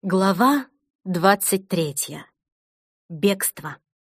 Глава 23. Бегство.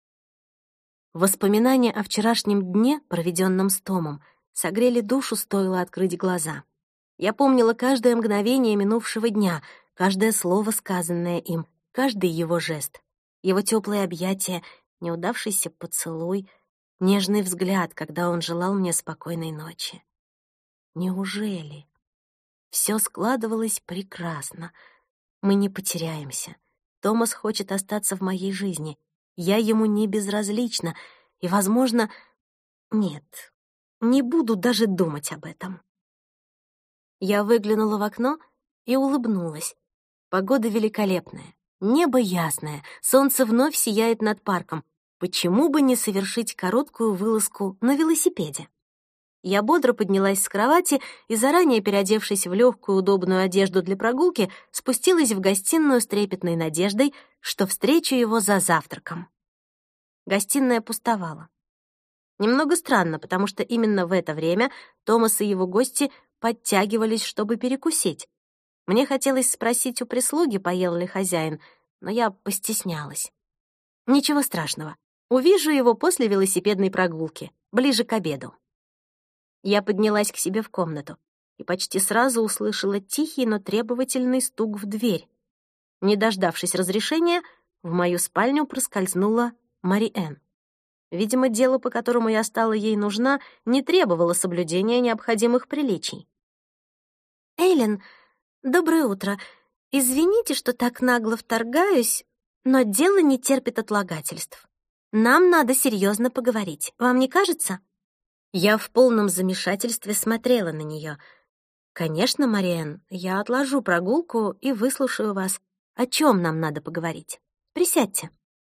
Воспоминания о вчерашнем дне, проведенном с Томом, согрели душу, стоило открыть глаза. Я помнила каждое мгновение минувшего дня, каждое слово, сказанное им, каждый его жест, его теплые объятия, неудавшийся поцелуй, нежный взгляд, когда он желал мне спокойной ночи. Неужели? Все складывалось прекрасно. Мы не потеряемся. Томас хочет остаться в моей жизни. Я ему не безразлична. И, возможно... Нет, не буду даже думать об этом. Я выглянула в окно и улыбнулась. Погода великолепная, небо ясное, солнце вновь сияет над парком. Почему бы не совершить короткую вылазку на велосипеде? Я бодро поднялась с кровати и, заранее переодевшись в легкую удобную одежду для прогулки, спустилась в гостиную с трепетной надеждой, что встречу его за завтраком. Гостиная пустовала. Немного странно, потому что именно в это время Томас и его гости подтягивались, чтобы перекусить. Мне хотелось спросить у прислуги, поел ли хозяин, но я постеснялась. Ничего страшного. Увижу его после велосипедной прогулки, ближе к обеду. Я поднялась к себе в комнату и почти сразу услышала тихий, но требовательный стук в дверь. Не дождавшись разрешения, в мою спальню проскользнула Мариэн. Видимо, дело, по которому я стала ей нужна, не требовало соблюдения необходимых приличий. «Эйлин, доброе утро. Извините, что так нагло вторгаюсь, но дело не терпит отлагательств. Нам надо серьезно поговорить. Вам не кажется?» Я в полном замешательстве смотрела на нее. «Конечно, Мариэн, я отложу прогулку и выслушаю вас. О чем нам надо поговорить? Присядьте».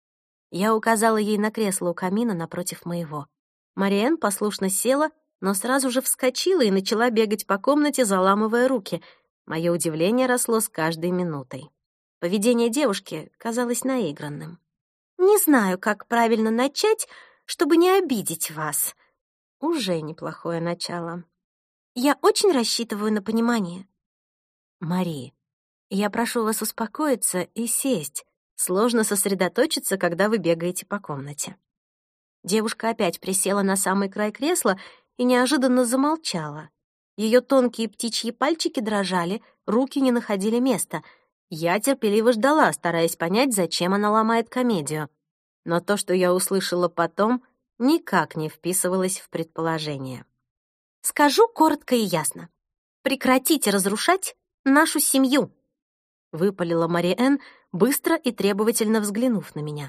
Я указала ей на кресло у камина напротив моего. Мариэн послушно села, но сразу же вскочила и начала бегать по комнате, заламывая руки. Мое удивление росло с каждой минутой. Поведение девушки казалось наигранным. «Не знаю, как правильно начать, чтобы не обидеть вас». Уже неплохое начало. Я очень рассчитываю на понимание. Мари, я прошу вас успокоиться и сесть. Сложно сосредоточиться, когда вы бегаете по комнате. Девушка опять присела на самый край кресла и неожиданно замолчала. Ее тонкие птичьи пальчики дрожали, руки не находили места. Я терпеливо ждала, стараясь понять, зачем она ломает комедию. Но то, что я услышала потом, никак не вписывалось в предположение. «Скажу коротко и ясно. Прекратите разрушать нашу семью», — выпалила Мариэн, быстро и требовательно взглянув на меня.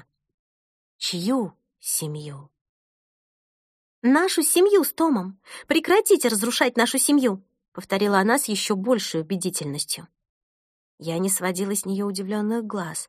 «Чью семью?» «Нашу семью с Томом. Прекратите разрушать нашу семью», — повторила она с еще большей убедительностью. Я не сводила с нее удивленных глаз.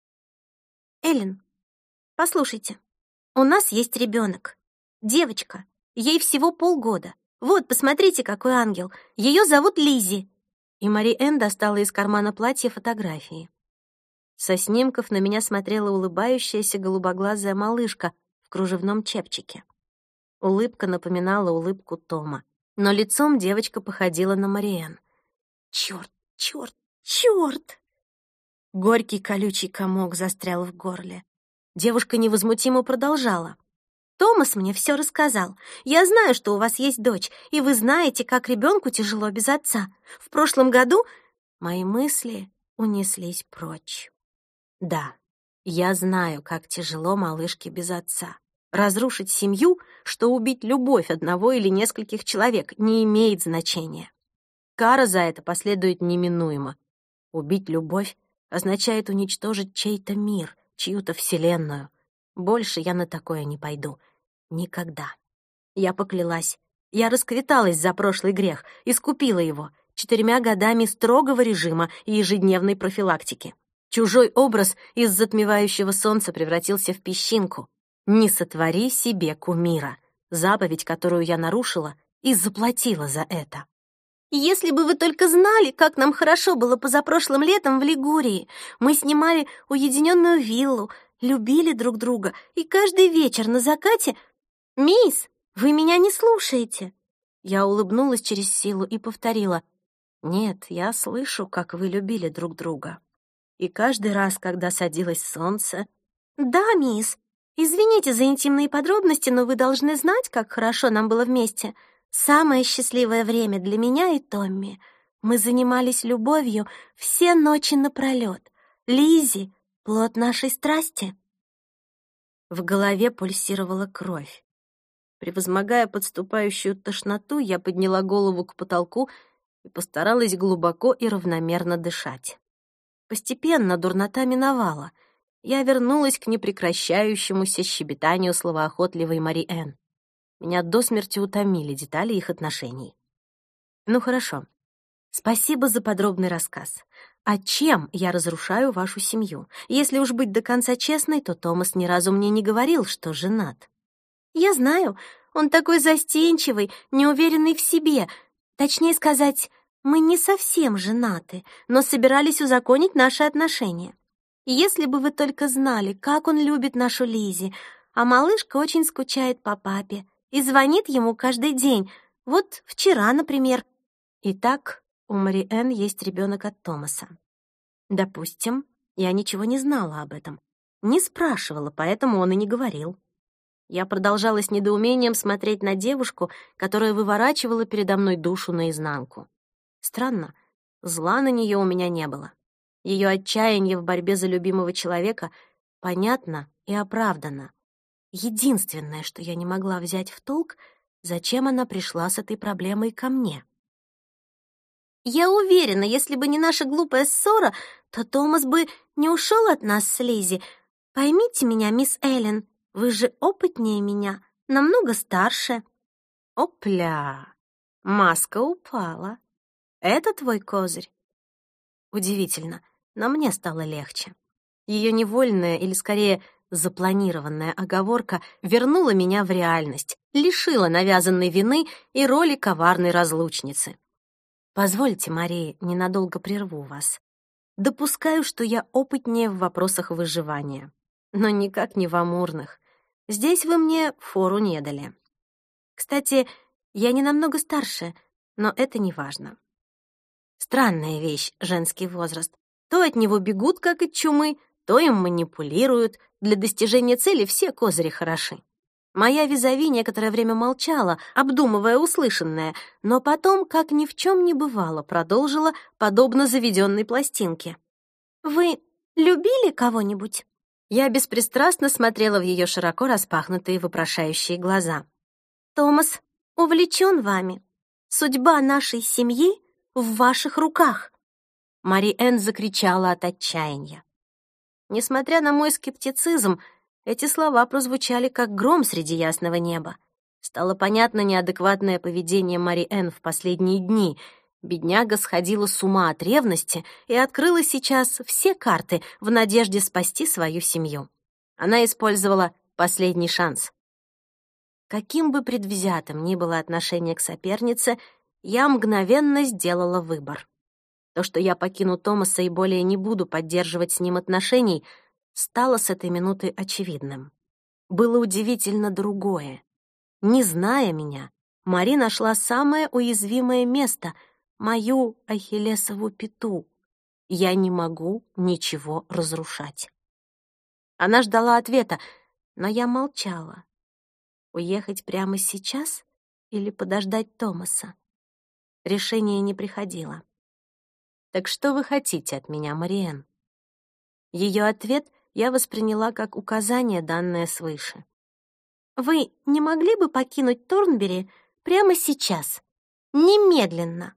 «Эллен, послушайте. У нас есть ребенок, девочка, ей всего полгода. Вот, посмотрите, какой ангел. Ее зовут Лиззи». И Мариэн достала из кармана платья фотографии. Со снимков на меня смотрела улыбающаяся голубоглазая малышка в кружевном чепчике. Улыбка напоминала улыбку Тома, но лицом девочка походила на Мариэн. Чёрт, чёрт, чёрт! Горький колючий комок застрял в горле. Девушка невозмутимо продолжала. «Томас мне все рассказал. Я знаю, что у вас есть дочь, и вы знаете, как ребенку тяжело без отца. В прошлом году...» Мои мысли унеслись прочь. Да, я знаю, как тяжело малышке без отца. Разрушить семью, что убить любовь одного или нескольких человек, не имеет значения. Кара за это последует неминуемо. Убить любовь означает уничтожить чей-то мир, чью-то вселенную. Больше я на такое не пойду. Никогда. Я поклялась. Я расквиталась за прошлый грех, искупила его 4 годами строгого режима и ежедневной профилактики. Чужой образ из затмевающего солнца превратился в песчинку. Не сотвори себе кумира. Заповедь, которую я нарушила, и заплатила за это. «Если бы вы только знали, как нам хорошо было позапрошлым летом в Лигурии. Мы снимали уединенную виллу, любили друг друга, и каждый вечер на закате... Мисс, вы меня не слушаете!» Я улыбнулась через силу и повторила. «Нет, я слышу, как вы любили друг друга». И каждый раз, когда садилось солнце... «Да, мисс. Извините за интимные подробности, но вы должны знать, как хорошо нам было вместе. Самое счастливое время для меня и Томми. Мы занимались любовью все ночи напролёт. Лиззи — плод нашей страсти». В голове пульсировала кровь. Превозмогая подступающую тошноту, я подняла голову к потолку и постаралась глубоко и равномерно дышать. Постепенно дурнота миновала. Я вернулась к непрекращающемуся щебетанию словоохотливой Мари-Энн. Меня до смерти утомили детали их отношений. Ну хорошо. Спасибо за подробный рассказ. А чем я разрушаю вашу семью? Если уж быть до конца честной, то Томас ни разу мне не говорил, что женат. «Я знаю, он такой застенчивый, неуверенный в себе. Точнее сказать, мы не совсем женаты, но собирались узаконить наши отношения. Если бы вы только знали, как он любит нашу Лиззи, а малышка очень скучает по папе и звонит ему каждый день. Вот вчера, например». Итак, у Мари-Энн есть ребенок от Томаса. Допустим, я ничего не знала об этом. Не спрашивала, поэтому он и не говорил. Я продолжала с недоумением смотреть на девушку, которая выворачивала передо мной душу наизнанку. Странно, зла на нее у меня не было. Ее отчаяние в борьбе за любимого человека понятно и оправдано. Единственное, что я не могла взять в толк, зачем она пришла с этой проблемой ко мне. «Я уверена, если бы не наша глупая ссора, то Томас бы не ушел от нас с Лиззи. Поймите меня, мисс Эллен, вы же опытнее меня, намного старше». Опля! Маска упала. Это твой козырь? Удивительно, но мне стало легче. Ее невольная, или скорее запланированная оговорка вернула меня в реальность, лишила навязанной вины и роли коварной разлучницы. Позвольте, Мария, ненадолго прерву вас. Допускаю, что я опытнее в вопросах выживания, но никак не в амурных. Здесь вы мне фору не дали. Кстати, я не намного старше, но это не важно. Странная вещь — женский возраст. То от него бегут, как от чумы, то им манипулируют. Для достижения цели все козыри хороши. Моя визави некоторое время молчала, обдумывая услышанное, но потом, как ни в чем не бывало, продолжила, подобно заведенной пластинке. «Вы любили кого-нибудь?» Я беспристрастно смотрела в ее широко распахнутые вопрошающие глаза. «Томас увлечен вами. Судьба нашей семьи в ваших руках!» Мари-Энн закричала от отчаяния. Несмотря на мой скептицизм, эти слова прозвучали как гром среди ясного неба. Стало понятно неадекватное поведение Мари-Энн в последние дни. Бедняга сходила с ума от ревности и открыла сейчас все карты в надежде спасти свою семью. Она использовала последний шанс. Каким бы предвзятым ни было отношение к сопернице, я мгновенно сделала выбор. То, что я покину Томаса и более не буду поддерживать с ним отношений, стало с этой минуты очевидным. Было удивительно другое. Не зная меня, Мари нашла самое уязвимое место — мою ахиллесову пяту. Я не могу ничего разрушать. Она ждала ответа, но я молчала. Уехать прямо сейчас или подождать Томаса? Решение не приходило. «Так что вы хотите от меня, Мари-Энн?» Ее ответ я восприняла как указание, данное свыше. «Вы не могли бы покинуть Торнбери прямо сейчас? Немедленно!»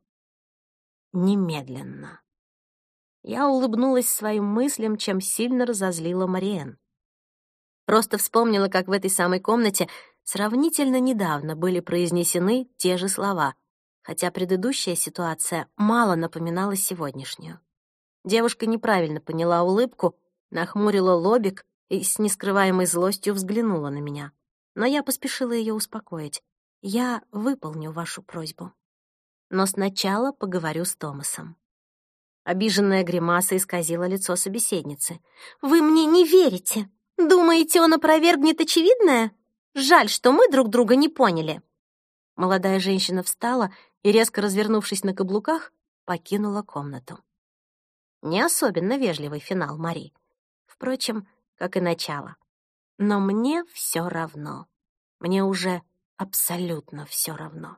Немедленно. Я улыбнулась своим мыслям, чем сильно разозлила Мари-Энн. Просто вспомнила, как в этой самой комнате сравнительно недавно были произнесены те же слова, хотя предыдущая ситуация мало напоминала сегодняшнюю. Девушка неправильно поняла улыбку, нахмурила лобик и с нескрываемой злостью взглянула на меня. Но я поспешила ее успокоить. Я выполню вашу просьбу. Но сначала поговорю с Томасом. Обиженная гримаса исказила лицо собеседницы. «Вы мне не верите? Думаете, он опровергнет очевидное? Жаль, что мы друг друга не поняли». Молодая женщина встала и, резко развернувшись на каблуках, покинула комнату. Не особенно вежливый финал, Мари. Впрочем, как и начало. Но мне все равно. Мне уже абсолютно все равно.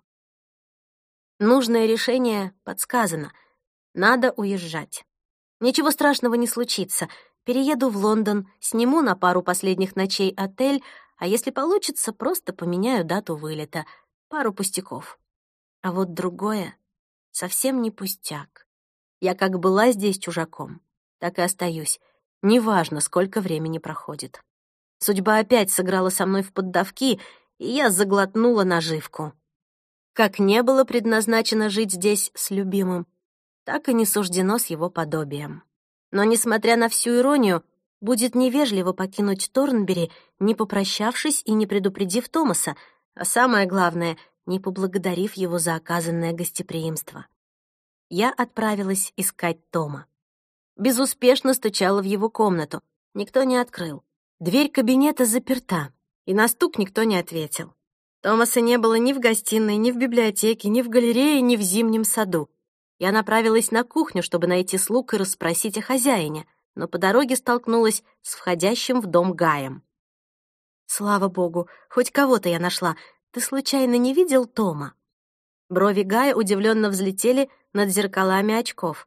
Нужное решение подсказано. Надо уезжать. Ничего страшного не случится. Перееду в Лондон, сниму на пару последних ночей отель, а если получится, просто поменяю дату вылета. Пару пустяков. А вот другое совсем не пустяк. Я как была здесь чужаком, так и остаюсь. Неважно, сколько времени проходит. Судьба опять сыграла со мной в поддавки, и я заглотнула наживку. Как не было предназначено жить здесь с любимым, так и не суждено с его подобием. Но, несмотря на всю иронию, будет невежливо покинуть Торнбери, не попрощавшись и не предупредив Томаса, а самое главное, не поблагодарив его за оказанное гостеприимство. Я отправилась искать Тома. Безуспешно стучала в его комнату. Никто не открыл. Дверь кабинета заперта, и на стук никто не ответил. Томаса не было ни в гостиной, ни в библиотеке, ни в галерее, ни в зимнем саду. Я направилась на кухню, чтобы найти слуг и расспросить о хозяине, но по дороге столкнулась с входящим в дом Гаем. «Слава богу, хоть кого-то я нашла. Ты случайно не видел Тома?» Брови Гая удивленно взлетели над зеркалами очков.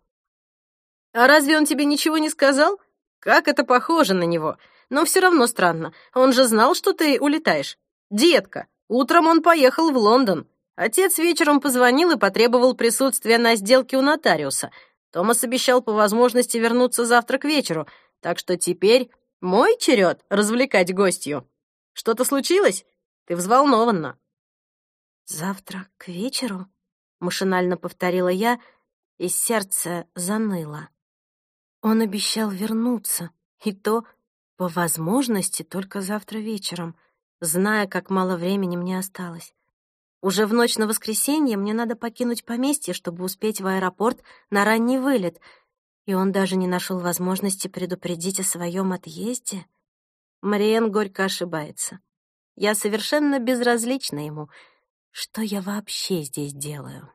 «А разве он тебе ничего не сказал? Как это похоже на него? Но все равно странно. Он же знал, что ты улетаешь. Детка, утром он поехал в Лондон. Отец вечером позвонил и потребовал присутствия на сделке у нотариуса. Томас обещал по возможности вернуться завтра к вечеру, так что теперь мой черед развлекать гостью. Что-то случилось? Ты взволнованна». «Завтра к вечеру?» — машинально повторила я, и сердце заныло. Он обещал вернуться, и то, по возможности, только завтра вечером, зная, как мало времени мне осталось. Уже в ночь на воскресенье мне надо покинуть поместье, чтобы успеть в аэропорт на ранний вылет, и он даже не нашел возможности предупредить о своем отъезде. Мариэн горько ошибается. Я совершенно безразлична ему. Что я вообще здесь делаю?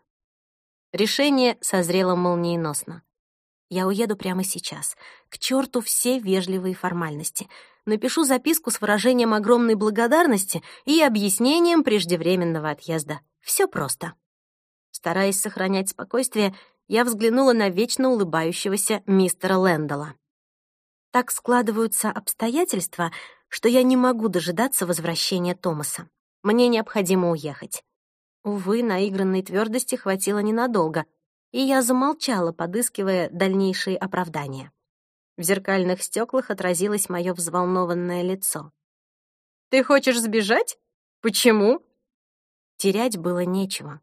Решение созрело молниеносно. Я уеду прямо сейчас. К черту все вежливые формальности. Напишу записку с выражением огромной благодарности и объяснением преждевременного отъезда. Все просто. Стараясь сохранять спокойствие, я взглянула на вечно улыбающегося мистера Лэндалла. Так складываются обстоятельства, что я не могу дожидаться возвращения Томаса. Мне необходимо уехать. Увы, наигранной твердости хватило ненадолго, и я замолчала, подыскивая дальнейшие оправдания. В зеркальных стеклах отразилось мое взволнованное лицо. «Ты хочешь сбежать? Почему?» Терять было нечего.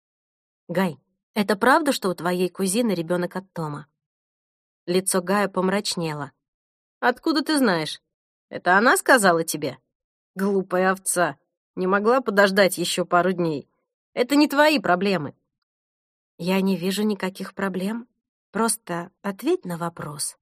«Гай, это правда, что у твоей кузины ребенок от Тома?» Лицо Гая помрачнело. «Откуда ты знаешь? Это она сказала тебе? Глупая овца. Не могла подождать еще пару дней. Это не твои проблемы». «Я не вижу никаких проблем. Просто ответь на вопрос».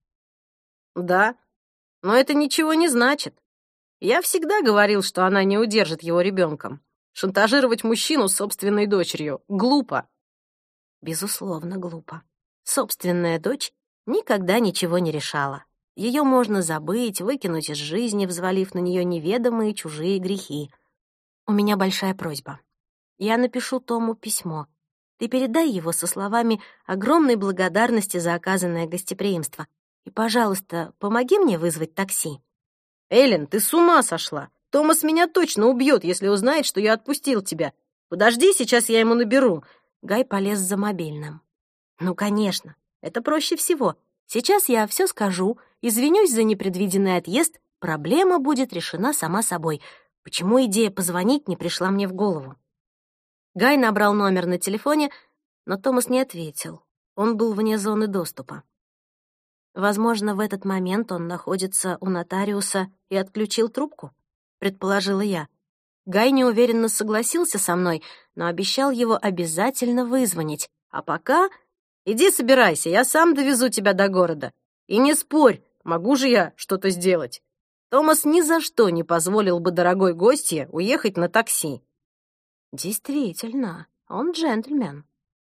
«Да, но это ничего не значит. Я всегда говорил, что она не удержит его ребенком. Шантажировать мужчину собственной дочерью глупо». Безусловно, глупо. Собственная дочь никогда ничего не решала. Ее можно забыть, выкинуть из жизни, взвалив на нее неведомые чужие грехи. У меня большая просьба. Я напишу Тому письмо. Ты передай его со словами огромной благодарности за оказанное гостеприимство. И, пожалуйста, помоги мне вызвать такси. «Эллен, ты с ума сошла! Томас меня точно убьет, если узнает, что я отпустил тебя. Подожди, сейчас я ему наберу». Гай полез за мобильным. «Ну, конечно, это проще всего. Сейчас я все скажу, извинюсь за непредвиденный отъезд, проблема будет решена сама собой. Почему идея позвонить не пришла мне в голову?» Гай набрал номер на телефоне, но Томас не ответил. Он был вне зоны доступа. Возможно, в этот момент он находится у нотариуса и отключил трубку, предположила я. Гай неуверенно согласился со мной, но обещал его обязательно вызвонить. А пока... Иди собирайся, я сам довезу тебя до города. И не спорь, могу же я что-то сделать. Томас ни за что не позволил бы дорогой гостье уехать на такси. Действительно, он джентльмен.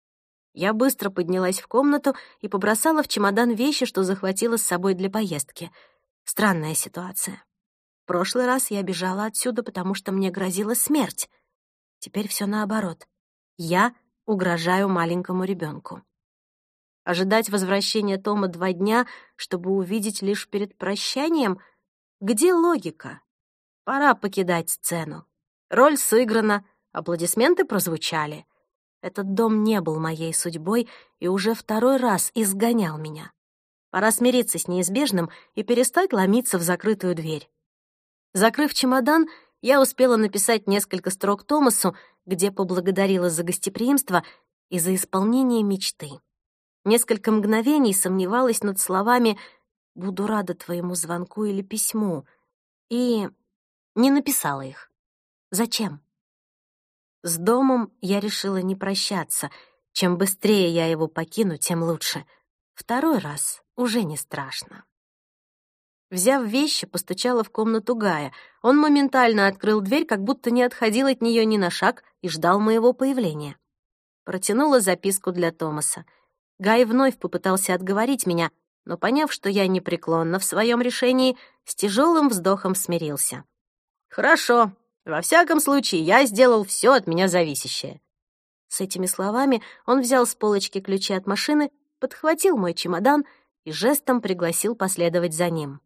Я быстро поднялась в комнату и побросала в чемодан вещи, что захватила с собой для поездки. Странная ситуация. В прошлый раз я бежала отсюда, потому что мне грозила смерть. Теперь все наоборот. Я угрожаю маленькому ребенку. Ожидать возвращения Тома 2 дня, чтобы увидеть лишь перед прощанием? Где логика? Пора покидать сцену. Роль сыграна, аплодисменты прозвучали. Этот дом не был моей судьбой и уже 2-й раз изгонял меня. Пора смириться с неизбежным и перестать ломиться в закрытую дверь. Закрыв чемодан, я успела написать несколько строк Томасу, где поблагодарила за гостеприимство и за исполнение мечты. Несколько мгновений сомневалась над словами «буду рада твоему звонку или письму» и не написала их. Зачем? С домом я решила не прощаться. Чем быстрее я его покину, тем лучше. 2-й раз уже не страшно. Взяв вещи, постучала в комнату Гая. Он моментально открыл дверь, как будто не отходил от нее ни на шаг и ждал моего появления. Протянула записку для Томаса. Гай вновь попытался отговорить меня, но, поняв, что я непреклонна в своем решении, с тяжелым вздохом смирился. «Хорошо. Во всяком случае, я сделал все от меня зависящее». С этими словами он взял с полочки ключи от машины, подхватил мой чемодан и жестом пригласил последовать за ним.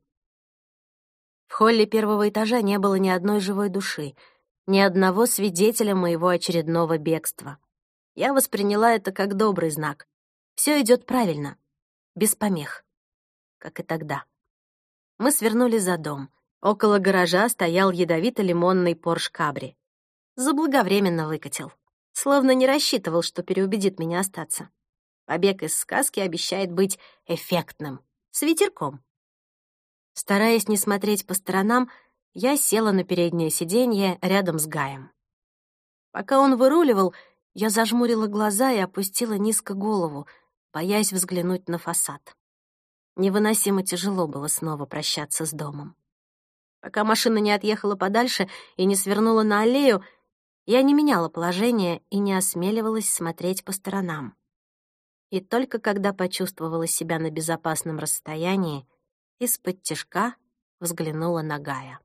В холле 1-го этажа не было ни одной живой души, ни одного свидетеля моего очередного бегства. Я восприняла это как добрый знак. Все идет правильно, без помех, как и тогда. Мы свернули за дом. Около гаража стоял ядовито-лимонный Порш Кабри. Заблаговременно выкатил. Словно не рассчитывал, что переубедит меня остаться. Побег из сказки обещает быть эффектным, с ветерком. Стараясь не смотреть по сторонам, я села на переднее сиденье рядом с Гаем. Пока он выруливал, я зажмурила глаза и опустила низко голову, боясь взглянуть на фасад. Невыносимо тяжело было снова прощаться с домом. Пока машина не отъехала подальше и не свернула на аллею, я не меняла положение и не осмеливалась смотреть по сторонам. И только когда почувствовала себя на безопасном расстоянии, из-под тишка взглянула на Гая.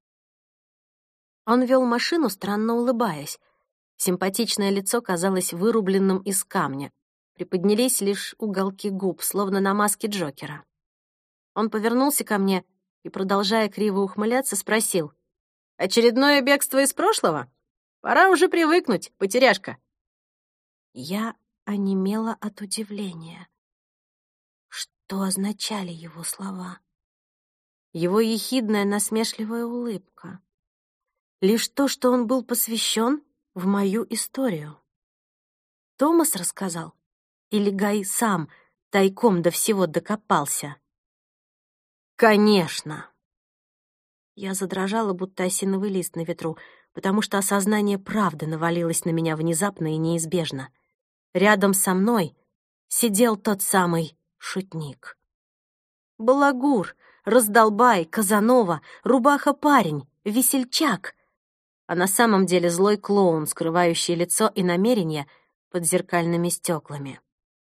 Он вел машину, странно улыбаясь. Симпатичное лицо казалось вырубленным из камня. Приподнялись лишь уголки губ, словно на маске Джокера. Он повернулся ко мне и, продолжая криво ухмыляться, спросил: «Очередное бегство из прошлого? Пора уже привыкнуть, потеряшка». Я онемела от удивления. Что означали его слова? Его ехидная насмешливая улыбка. Лишь то, что он был посвящен в мою историю. Томас рассказал? Или Гай сам тайком до всего докопался? Конечно. Я задрожала, будто осиновый лист на ветру, потому что осознание правды навалилось на меня внезапно и неизбежно. Рядом со мной сидел тот самый шутник. Балагур, раздолбай, Казанова, рубаха-парень, весельчак. А на самом деле злой клоун, скрывающий лицо и намерения под зеркальными стеклами.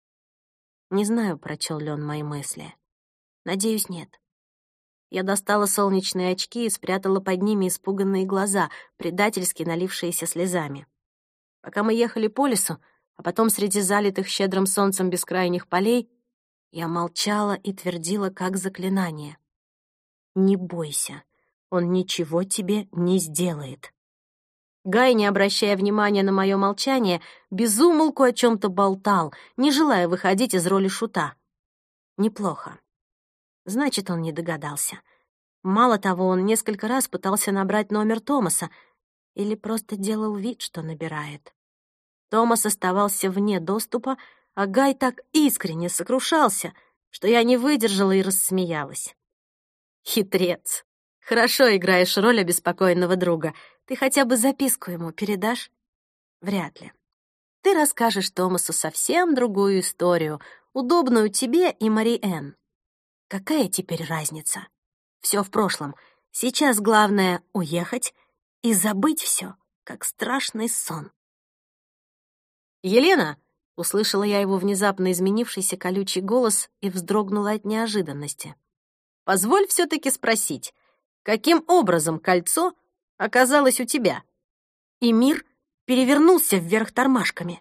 Не знаю, прочел ли он мои мысли. Надеюсь, нет. Я достала солнечные очки и спрятала под ними испуганные глаза, предательски налившиеся слезами. Пока мы ехали по лесу, а потом среди залитых щедрым солнцем бескрайних полей, я молчала и твердила как заклинание. «Не бойся, он ничего тебе не сделает». Гай, не обращая внимания на мое молчание, без умолку о чем-то болтал, не желая выходить из роли шута. Неплохо. Значит, он не догадался. Мало того, он несколько раз пытался набрать номер Томаса или просто делал вид, что набирает. Томас оставался вне доступа, а Гай так искренне сокрушался, что я не выдержала и рассмеялась. «Хитрец! Хорошо играешь роль обеспокоенного друга. Ты хотя бы записку ему передашь?» «Вряд ли. Ты расскажешь Томасу совсем другую историю, удобную тебе и Мари-Энн. Какая теперь разница? Все в прошлом. Сейчас главное — уехать и забыть все, как страшный сон». «Елена, Услышала я его внезапно изменившийся колючий голос и вздрогнула от неожиданности. «Позволь все-таки спросить, каким образом кольцо оказалось у тебя?» И мир перевернулся вверх тормашками.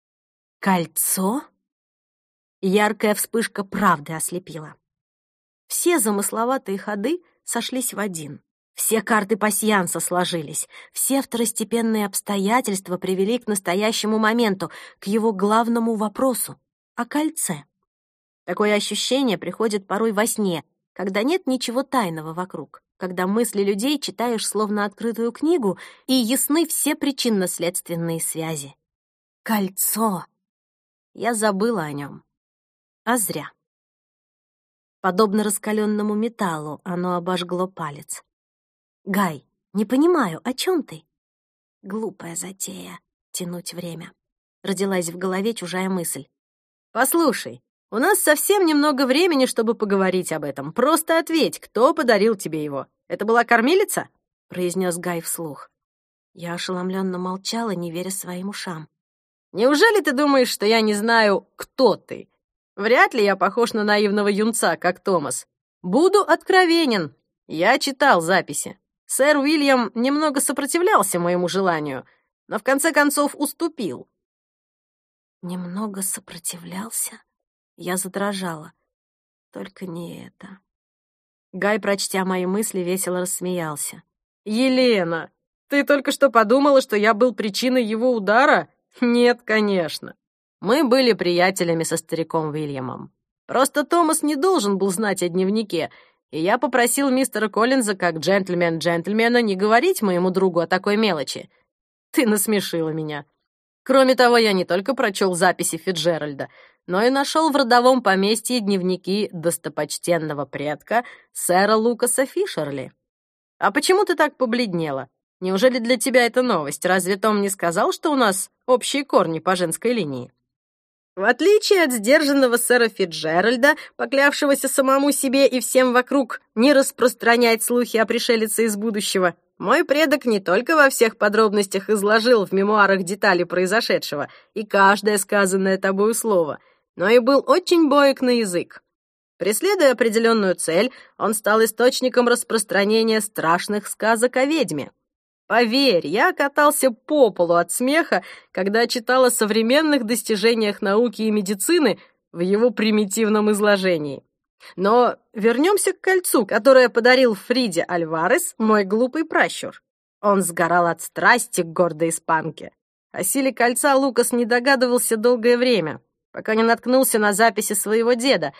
Кольцо? Яркая вспышка правды ослепила. Все замысловатые ходы сошлись в один. Все карты пасьянса сложились, все второстепенные обстоятельства привели к настоящему моменту, к его главному вопросу — о кольце. Такое ощущение приходит порой во сне, когда нет ничего тайного вокруг, когда мысли людей читаешь словно открытую книгу и ясны все причинно-следственные связи. Кольцо! Я забыла о нем. А зря. Подобно раскаленному металлу, оно обожгло палец. «Гай, не понимаю, о чем ты?» Глупая затея — тянуть время. Родилась в голове чужая мысль. «Послушай, у нас совсем немного времени, чтобы поговорить об этом. Просто ответь, кто подарил тебе его? Это была кормилица?» — произнес Гай вслух. Я ошеломленно молчала, не веря своим ушам. «Неужели ты думаешь, что я не знаю, кто ты? Вряд ли я похож на наивного юнца, как Томас. Буду откровенен. Я читал записи. Сэр Уильям немного сопротивлялся моему желанию, но в конце концов уступил». Немного сопротивлялся? Я задрожала. Только не это. Гай, прочтя мои мысли, весело рассмеялся. «Елена, ты только что подумала, что я был причиной его удара? Нет, конечно. Мы были приятелями со стариком Уильямом. Просто Томас не должен был знать о дневнике, и я попросил мистера Коллинза, как джентльмен джентльмена, не говорить моему другу о такой мелочи. Ты насмешила меня. Кроме того, я не только прочел записи Фицджеральда, но и нашел в родовом поместье дневники достопочтенного предка сэра Лукаса Фишерли. А почему ты так побледнела? Неужели для тебя это новость? Разве Том не сказал, что у нас общие корни по женской линии? В отличие от сдержанного сэра Фицджеральда, поклявшегося самому себе и всем вокруг не распространять слухи о пришелице из будущего, мой предок не только во всех подробностях изложил в мемуарах детали произошедшего и каждое сказанное тобою слово, но и был очень боек на язык. Преследуя определенную цель, он стал источником распространения страшных сказок о ведьме. Поверь, я катался по полу от смеха, когда читал о современных достижениях науки и медицины в его примитивном изложении. Но вернемся к кольцу, которое подарил Фриде Альварес мой глупый пращур. Он сгорал от страсти к гордой испанке. О силе кольца Лукас не догадывался долгое время, пока не наткнулся на записи своего деда,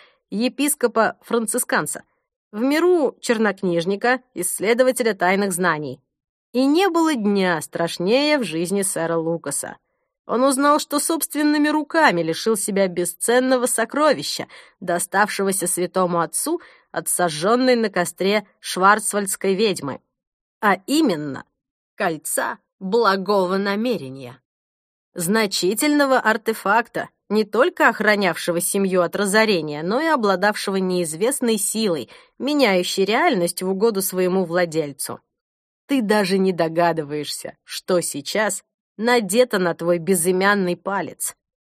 епископа-францисканца, в миру чернокнижника, исследователя тайных знаний. И не было дня страшнее в жизни сэра Лукаса. Он узнал, что собственными руками лишил себя бесценного сокровища, доставшегося святому отцу от сожженной на костре шварцвальдской ведьмы, а именно кольца благого намерения. Значительного артефакта, не только охранявшего семью от разорения, но и обладавшего неизвестной силой, меняющей реальность в угоду своему владельцу. Ты даже не догадываешься, что сейчас надето на твой безымянный палец.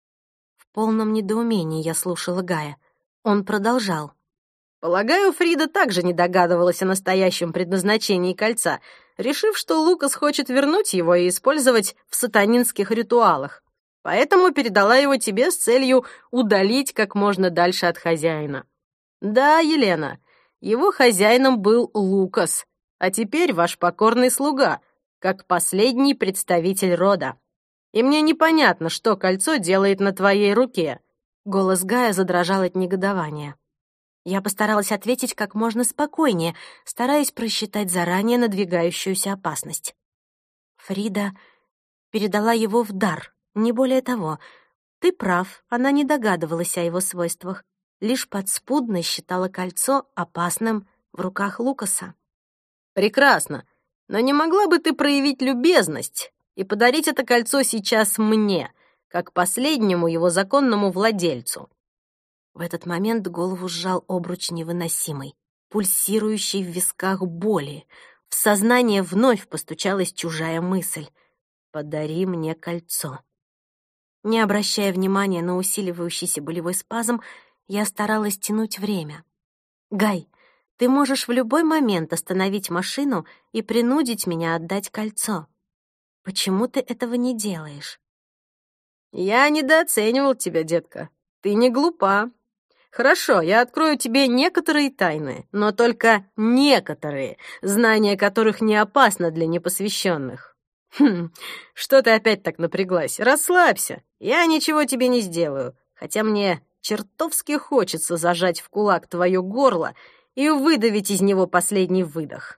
В полном недоумении я слушала Гая. Он продолжал. Полагаю, Фрида также не догадывалась о настоящем предназначении кольца, решив, что Лукас хочет вернуть его и использовать в сатанинских ритуалах. Поэтому передала его тебе с целью удалить как можно дальше от хозяина. Да, Елена, его хозяином был Лукас, а теперь ваш покорный слуга, как последний представитель рода. И мне непонятно, что кольцо делает на твоей руке». Голос Гая задрожал от негодования. Я постаралась ответить как можно спокойнее, стараясь просчитать заранее надвигающуюся опасность. Фрида передала его в дар, не более того. Ты прав, она не догадывалась о его свойствах, лишь подспудно считала кольцо опасным в руках Лукаса. «Прекрасно. Но не могла бы ты проявить любезность и подарить это кольцо сейчас мне, как последнему его законному владельцу?» В этот момент голову сжал обруч невыносимой, пульсирующей в висках боли. В сознание вновь постучалась чужая мысль. «Подари мне кольцо». Не обращая внимания на усиливающийся болевой спазм, я старалась тянуть время. «Гай, ты можешь в любой момент остановить машину и принудить меня отдать кольцо. Почему ты этого не делаешь?» «Я недооценивал тебя, детка. Ты не глупа. Хорошо, я открою тебе некоторые тайны, но только некоторые, знания которых не опасно для непосвященных. Что ты опять так напряглась? Расслабься, я ничего тебе не сделаю, хотя мне чертовски хочется зажать в кулак твое горло и выдавить из него последний выдох».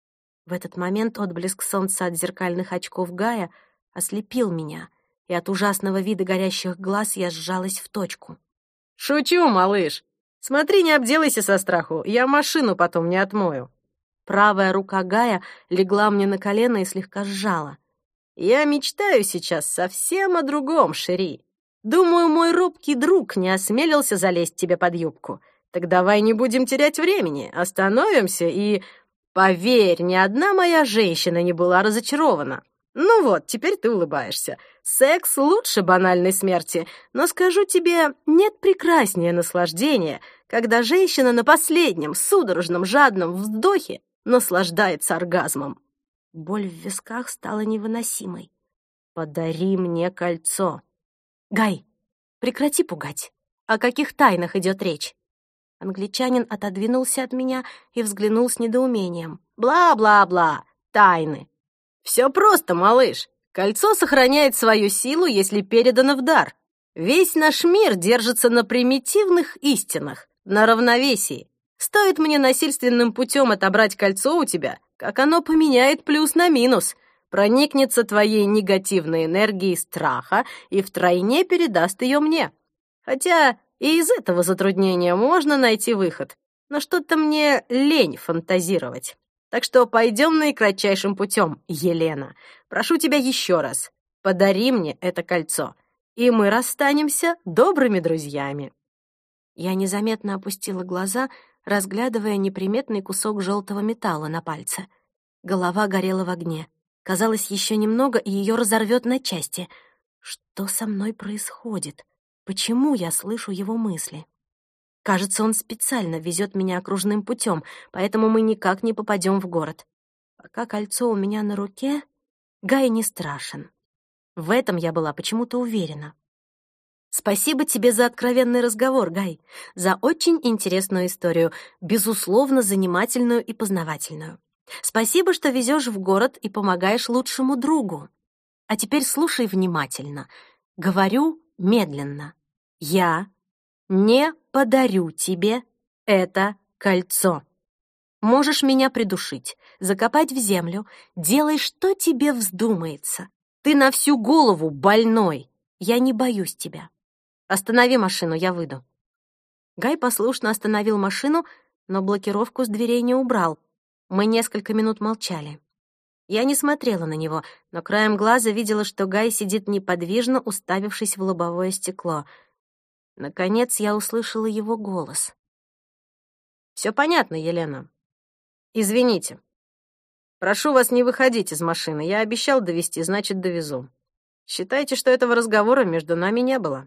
В этот момент отблеск солнца от зеркальных очков Гая ослепил меня, и от ужасного вида горящих глаз я сжалась в точку. «Шучу, малыш. Смотри, не обделайся со страху, я машину потом не отмою». Правая рука Гая легла мне на колено и слегка сжала. «Я мечтаю сейчас совсем о другом, Шери. Думаю, мой робкий друг не осмелился залезть тебе под юбку. Так давай не будем терять времени, остановимся и... Поверь, ни одна моя женщина не была разочарована. Ну вот, теперь ты улыбаешься. Секс лучше банальной смерти, но скажу тебе, нет прекраснее наслаждения, когда женщина на последнем судорожном жадном вздохе наслаждается оргазмом». Боль в висках стала невыносимой. «Подари мне кольцо». «Гай, прекрати пугать. О каких тайнах идет речь?» Англичанин отодвинулся от меня и взглянул с недоумением. «Бла-бла-бла, тайны. Все просто, малыш. Кольцо сохраняет свою силу, если передано в дар. Весь наш мир держится на примитивных истинах, на равновесии. Стоит мне насильственным путем отобрать кольцо у тебя, как оно поменяет плюс на минус, проникнется твоей негативной энергией страха и втройне передаст ее мне. Хотя и из этого затруднения можно найти выход, но что-то мне лень фантазировать. Так что пойдем наикратчайшим путем, Елена. Прошу тебя еще раз, подари мне это кольцо, и мы расстанемся добрыми друзьями». Я незаметно опустила глаза, разглядывая неприметный кусок желтого металла на пальце. Голова горела в огне. Казалось, еще немного, и ее разорвет на части. Что со мной происходит? Почему я слышу его мысли? Кажется, он специально везет меня окружным путем, поэтому мы никак не попадем в город. Пока кольцо у меня на руке, Гай не страшен. В этом я была почему-то уверена. Спасибо тебе за откровенный разговор, Гай, за очень интересную историю, безусловно, занимательную и познавательную. Спасибо, что везешь в город и помогаешь лучшему другу. А теперь слушай внимательно. Говорю медленно. Я не подарю тебе это кольцо. Можешь меня придушить, закопать в землю, делай, что тебе вздумается. Ты на всю голову больной. Я не боюсь тебя. Останови машину, я выйду». Гай послушно остановил машину, но блокировку с дверей не убрал. Мы несколько минут молчали. Я не смотрела на него, но краем глаза видела, что Гай сидит неподвижно, уставившись в лобовое стекло. Наконец я услышала его голос. «Все понятно, Елена. Извините. Прошу вас не выходить из машины. Я обещал довезти, значит, довезу. Считайте, что этого разговора между нами не было».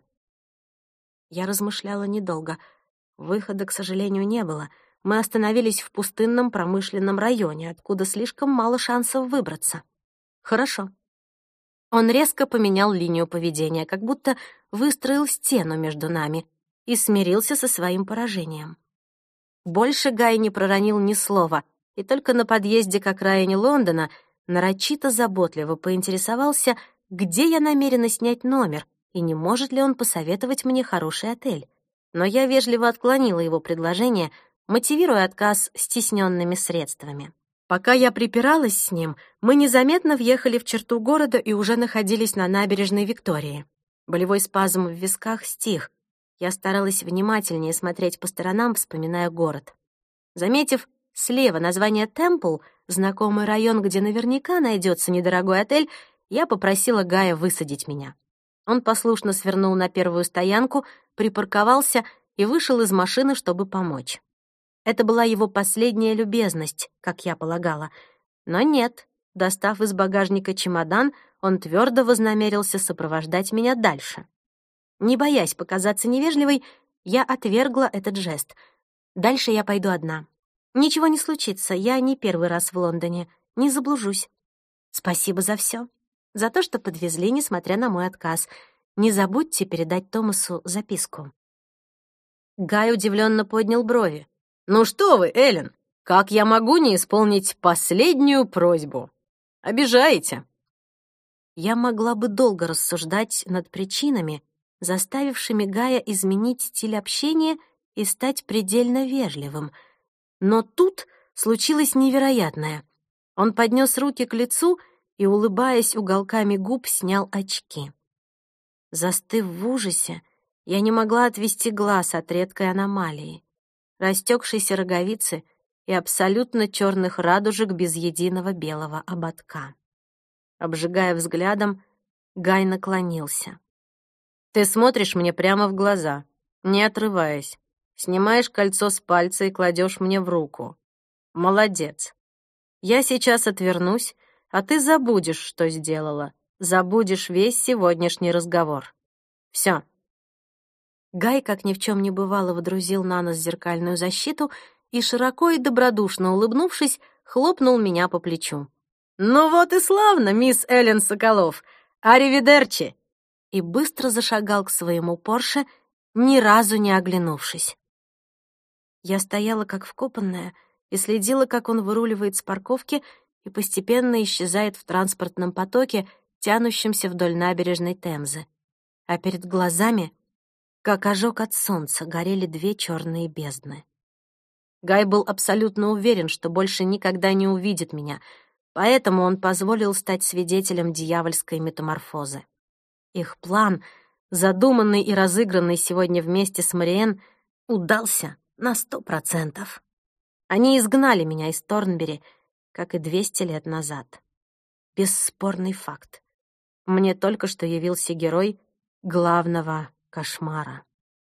Я размышляла недолго. Выхода, к сожалению, не было. Мы остановились в пустынном промышленном районе, откуда слишком мало шансов выбраться. Хорошо. Он резко поменял линию поведения, как будто выстроил стену между нами и смирился со своим поражением. Больше Гай не проронил ни слова, и только на подъезде к окраине Лондона нарочито заботливо поинтересовался, где я намерена снять номер и не может ли он посоветовать мне хороший отель. Но я вежливо отклонила его предложение, мотивируя отказ стесненными средствами. Пока я припиралась с ним, мы незаметно въехали в черту города и уже находились на набережной Виктории. Болевой спазм в висках стих. Я старалась внимательнее смотреть по сторонам, вспоминая город. Заметив слева название «Темпл», знакомый район, где наверняка найдется недорогой отель, я попросила Гая высадить меня. Он послушно свернул на первую стоянку, припарковался и вышел из машины, чтобы помочь. Это была его последняя любезность, как я полагала. Но нет, достав из багажника чемодан, он твердо вознамерился сопровождать меня дальше. Не боясь показаться невежливой, я отвергла этот жест. Дальше я пойду одна. Ничего не случится, я не первый раз в Лондоне, не заблужусь. Спасибо за все, за то, что подвезли, несмотря на мой отказ. Не забудьте передать Томасу записку». Гай удивленно поднял брови. «Ну что вы, Эллен, как я могу не исполнить последнюю просьбу? Обижаете?» Я могла бы долго рассуждать над причинами, заставившими Гая изменить стиль общения и стать предельно вежливым. Но тут случилось невероятное. Он поднес руки к лицу и, улыбаясь уголками губ, снял очки. Застыв в ужасе, я не могла отвести глаз от редкой аномалии, растекшейся роговицы и абсолютно черных радужек без единого белого ободка. Обжигая взглядом, Гай наклонился. «Ты смотришь мне прямо в глаза, не отрываясь, снимаешь кольцо с пальца и кладешь мне в руку. Молодец. Я сейчас отвернусь, а ты забудешь, что сделала, забудешь весь сегодняшний разговор. Все». Гай, как ни в чем не бывало, водрузил на нос зеркальную защиту и, широко и добродушно улыбнувшись, хлопнул меня по плечу. «Ну вот и славно, мисс Эллен Соколов! Аривидерчи!» И быстро зашагал к своему Порше, ни разу не оглянувшись. Я стояла как вкопанная и следила, как он выруливает с парковки и постепенно исчезает в транспортном потоке, тянущемся вдоль набережной Темзы. А перед глазами, как ожог от солнца, горели две черные бездны. Гай был абсолютно уверен, что больше никогда не увидит меня, поэтому он позволил стать свидетелем дьявольской метаморфозы. Их план, задуманный и разыгранный сегодня вместе с Мариэн, удался на 100%. Они изгнали меня из Торнбери, как и 200 лет назад. Бесспорный факт. Мне только что явился герой главного кошмара.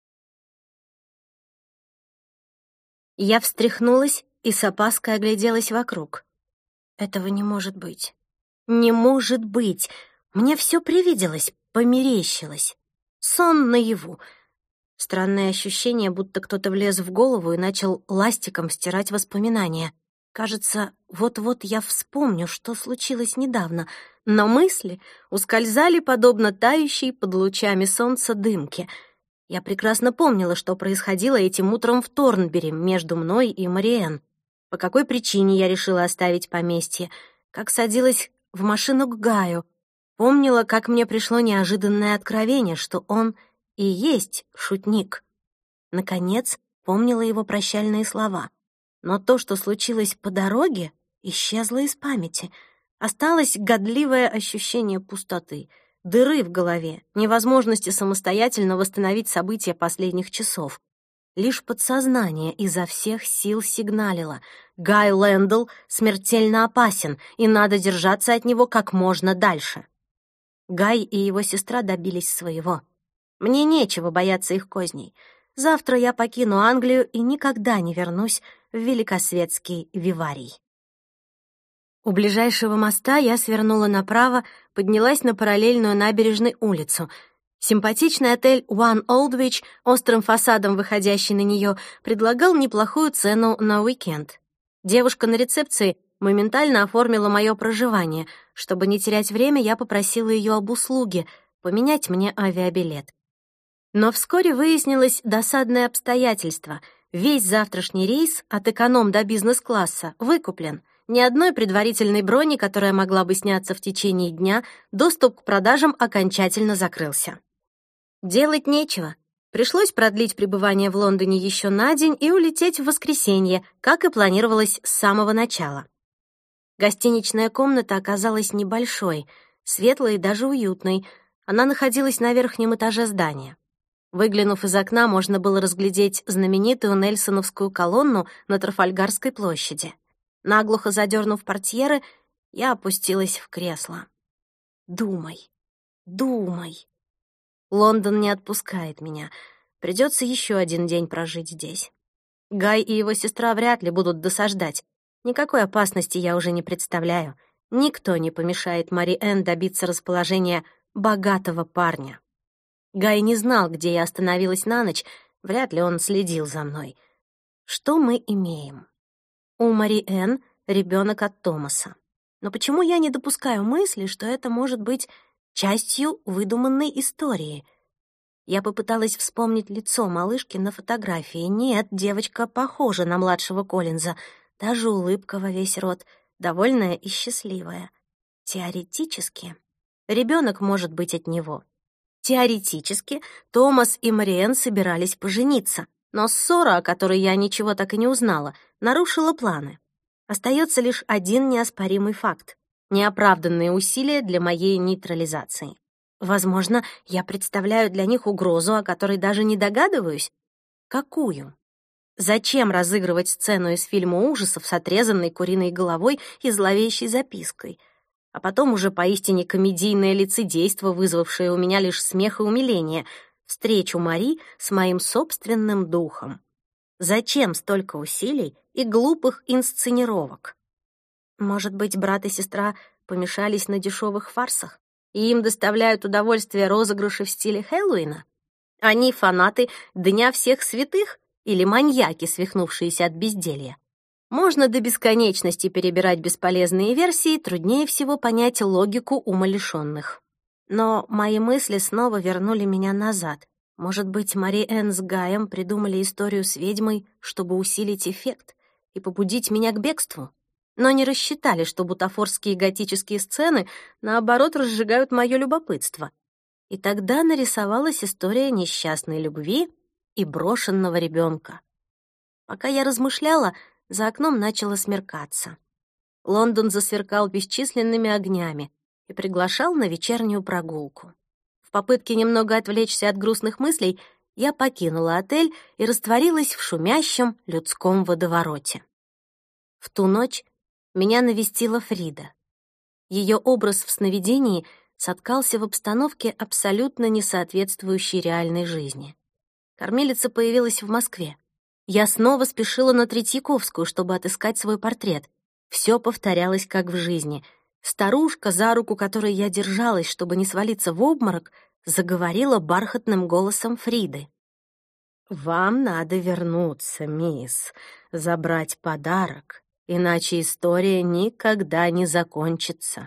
Я встряхнулась и с опаской огляделась вокруг. Этого не может быть. Не может быть. Мне все привиделось, померещилось. Сон наяву. Странное ощущение, будто кто-то влез в голову и начал ластиком стирать воспоминания. Кажется, вот-вот я вспомню, что случилось недавно, но мысли ускользали, подобно тающей под лучами солнца дымке. Я прекрасно помнила, что происходило этим утром в Торнбери между мной и Мариэн. По какой причине я решила оставить поместье, как садилась в машину к Гаю. Помнила, как мне пришло неожиданное откровение, что он и есть шутник. Наконец, помнила его прощальные слова. Но то, что случилось по дороге, исчезло из памяти. Осталось годливое ощущение пустоты, дыры в голове, невозможности самостоятельно восстановить события последних часов. Лишь подсознание изо всех сил сигналило. Гай Лэндл смертельно опасен, и надо держаться от него как можно дальше. Гай и его сестра добились своего. Мне нечего бояться их козней. Завтра я покину Англию и никогда не вернусь в великосветский Виварий. У ближайшего моста я свернула направо, поднялась на параллельную набережной улицу. Симпатичный отель One Aldwych, острым фасадом выходящий на нее, предлагал неплохую цену на уикенд. Девушка на рецепции моментально оформила мое проживание. Чтобы не терять время, я попросила ее об услуге — поменять мне авиабилет. Но вскоре выяснилось досадное обстоятельство. Весь завтрашний рейс от эконом до бизнес-класса выкуплен. Ни одной предварительной брони, которая могла бы сняться в течение дня, доступ к продажам окончательно закрылся. Делать нечего. Пришлось продлить пребывание в Лондоне еще на день и улететь в воскресенье, как и планировалось с самого начала. Гостиничная комната оказалась небольшой, светлой и даже уютной. Она находилась на верхнем этаже здания. Выглянув из окна, можно было разглядеть знаменитую Нельсоновскую колонну на Трафальгарской площади. Наглухо задернув портьеры, я опустилась в кресло. Думай, думай. Лондон не отпускает меня. Придется еще один день прожить здесь. Гай и его сестра вряд ли будут досаждать. Никакой опасности я уже не представляю. Никто не помешает Мари-Энн добиться расположения богатого парня. Гай не знал, где я остановилась на ночь, вряд ли он следил за мной. Что мы имеем? У Мари-Энн ребенок от Томаса. Но почему я не допускаю мысли, что это может быть частью выдуманной истории? Я попыталась вспомнить лицо малышки на фотографии. Нет, девочка похожа на младшего Коллинза. Даже улыбка во весь рот, довольная и счастливая. Теоретически, ребенок может быть от него. Теоретически, Томас и Мари-Энн собирались пожениться, но ссора, о которой я ничего так и не узнала, нарушила планы. Остается лишь один неоспоримый факт — неоправданные усилия для моей нейтрализации. Возможно, я представляю для них угрозу, о которой даже не догадываюсь. Какую? Зачем разыгрывать сцену из фильма ужасов с отрезанной куриной головой и зловещей запиской? А потом уже поистине комедийное лицедейство, вызвавшее у меня лишь смех и умиление, встречу Мари с моим собственным духом. Зачем столько усилий и глупых инсценировок? Может быть, брат и сестра помешались на дешевых фарсах, и им доставляют удовольствие розыгрыши в стиле Хэллоуина? Они фанаты Дня всех святых или маньяки, свихнувшиеся от безделья? Можно до бесконечности перебирать бесполезные версии, труднее всего понять логику умалишенных. Но мои мысли снова вернули меня назад. Может быть, Мари-Энн с Гаем придумали историю с ведьмой, чтобы усилить эффект и побудить меня к бегству? Но не рассчитали, что бутафорские готические сцены, наоборот, разжигают мое любопытство. И тогда нарисовалась история несчастной любви и брошенного ребенка. Пока я размышляла, за окном начало смеркаться. Лондон засверкал бесчисленными огнями и приглашал на вечернюю прогулку. В попытке немного отвлечься от грустных мыслей я покинула отель и растворилась в шумящем людском водовороте. В ту ночь меня навестила Фрида. Ее образ в сновидении соткался в обстановке, абсолютно не соответствующей реальной жизни. Кормилица появилась в Москве. Я снова спешила на Третьяковскую, чтобы отыскать свой портрет. Все повторялось, как в жизни. Старушка, за руку которой я держалась, чтобы не свалиться в обморок, заговорила бархатным голосом Фриды. «Вам надо вернуться, мисс, забрать подарок, иначе история никогда не закончится».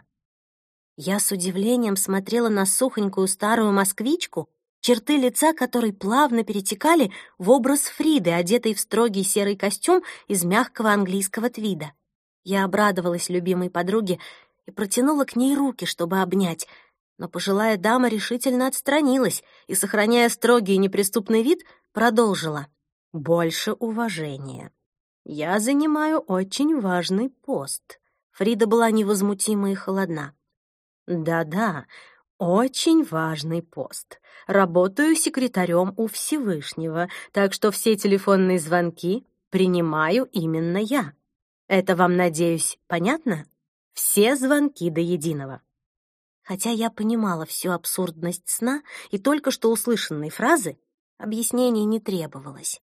Я с удивлением смотрела на сухонькую старую москвичку, черты лица которой плавно перетекали в образ Фриды, одетой в строгий серый костюм из мягкого английского твида. Я обрадовалась любимой подруге и протянула к ней руки, чтобы обнять, но пожилая дама решительно отстранилась и, сохраняя строгий и неприступный вид, продолжила. «Больше уважения. Я занимаю очень важный пост». Фрида была невозмутима и холодна. «Да-да, очень важный пост. Работаю секретарем у Всевышнего, так что все телефонные звонки принимаю именно я. Это вам, надеюсь, понятно? Все звонки до единого». Хотя я понимала всю абсурдность сна и только что услышанной фразы, объяснений не требовалось.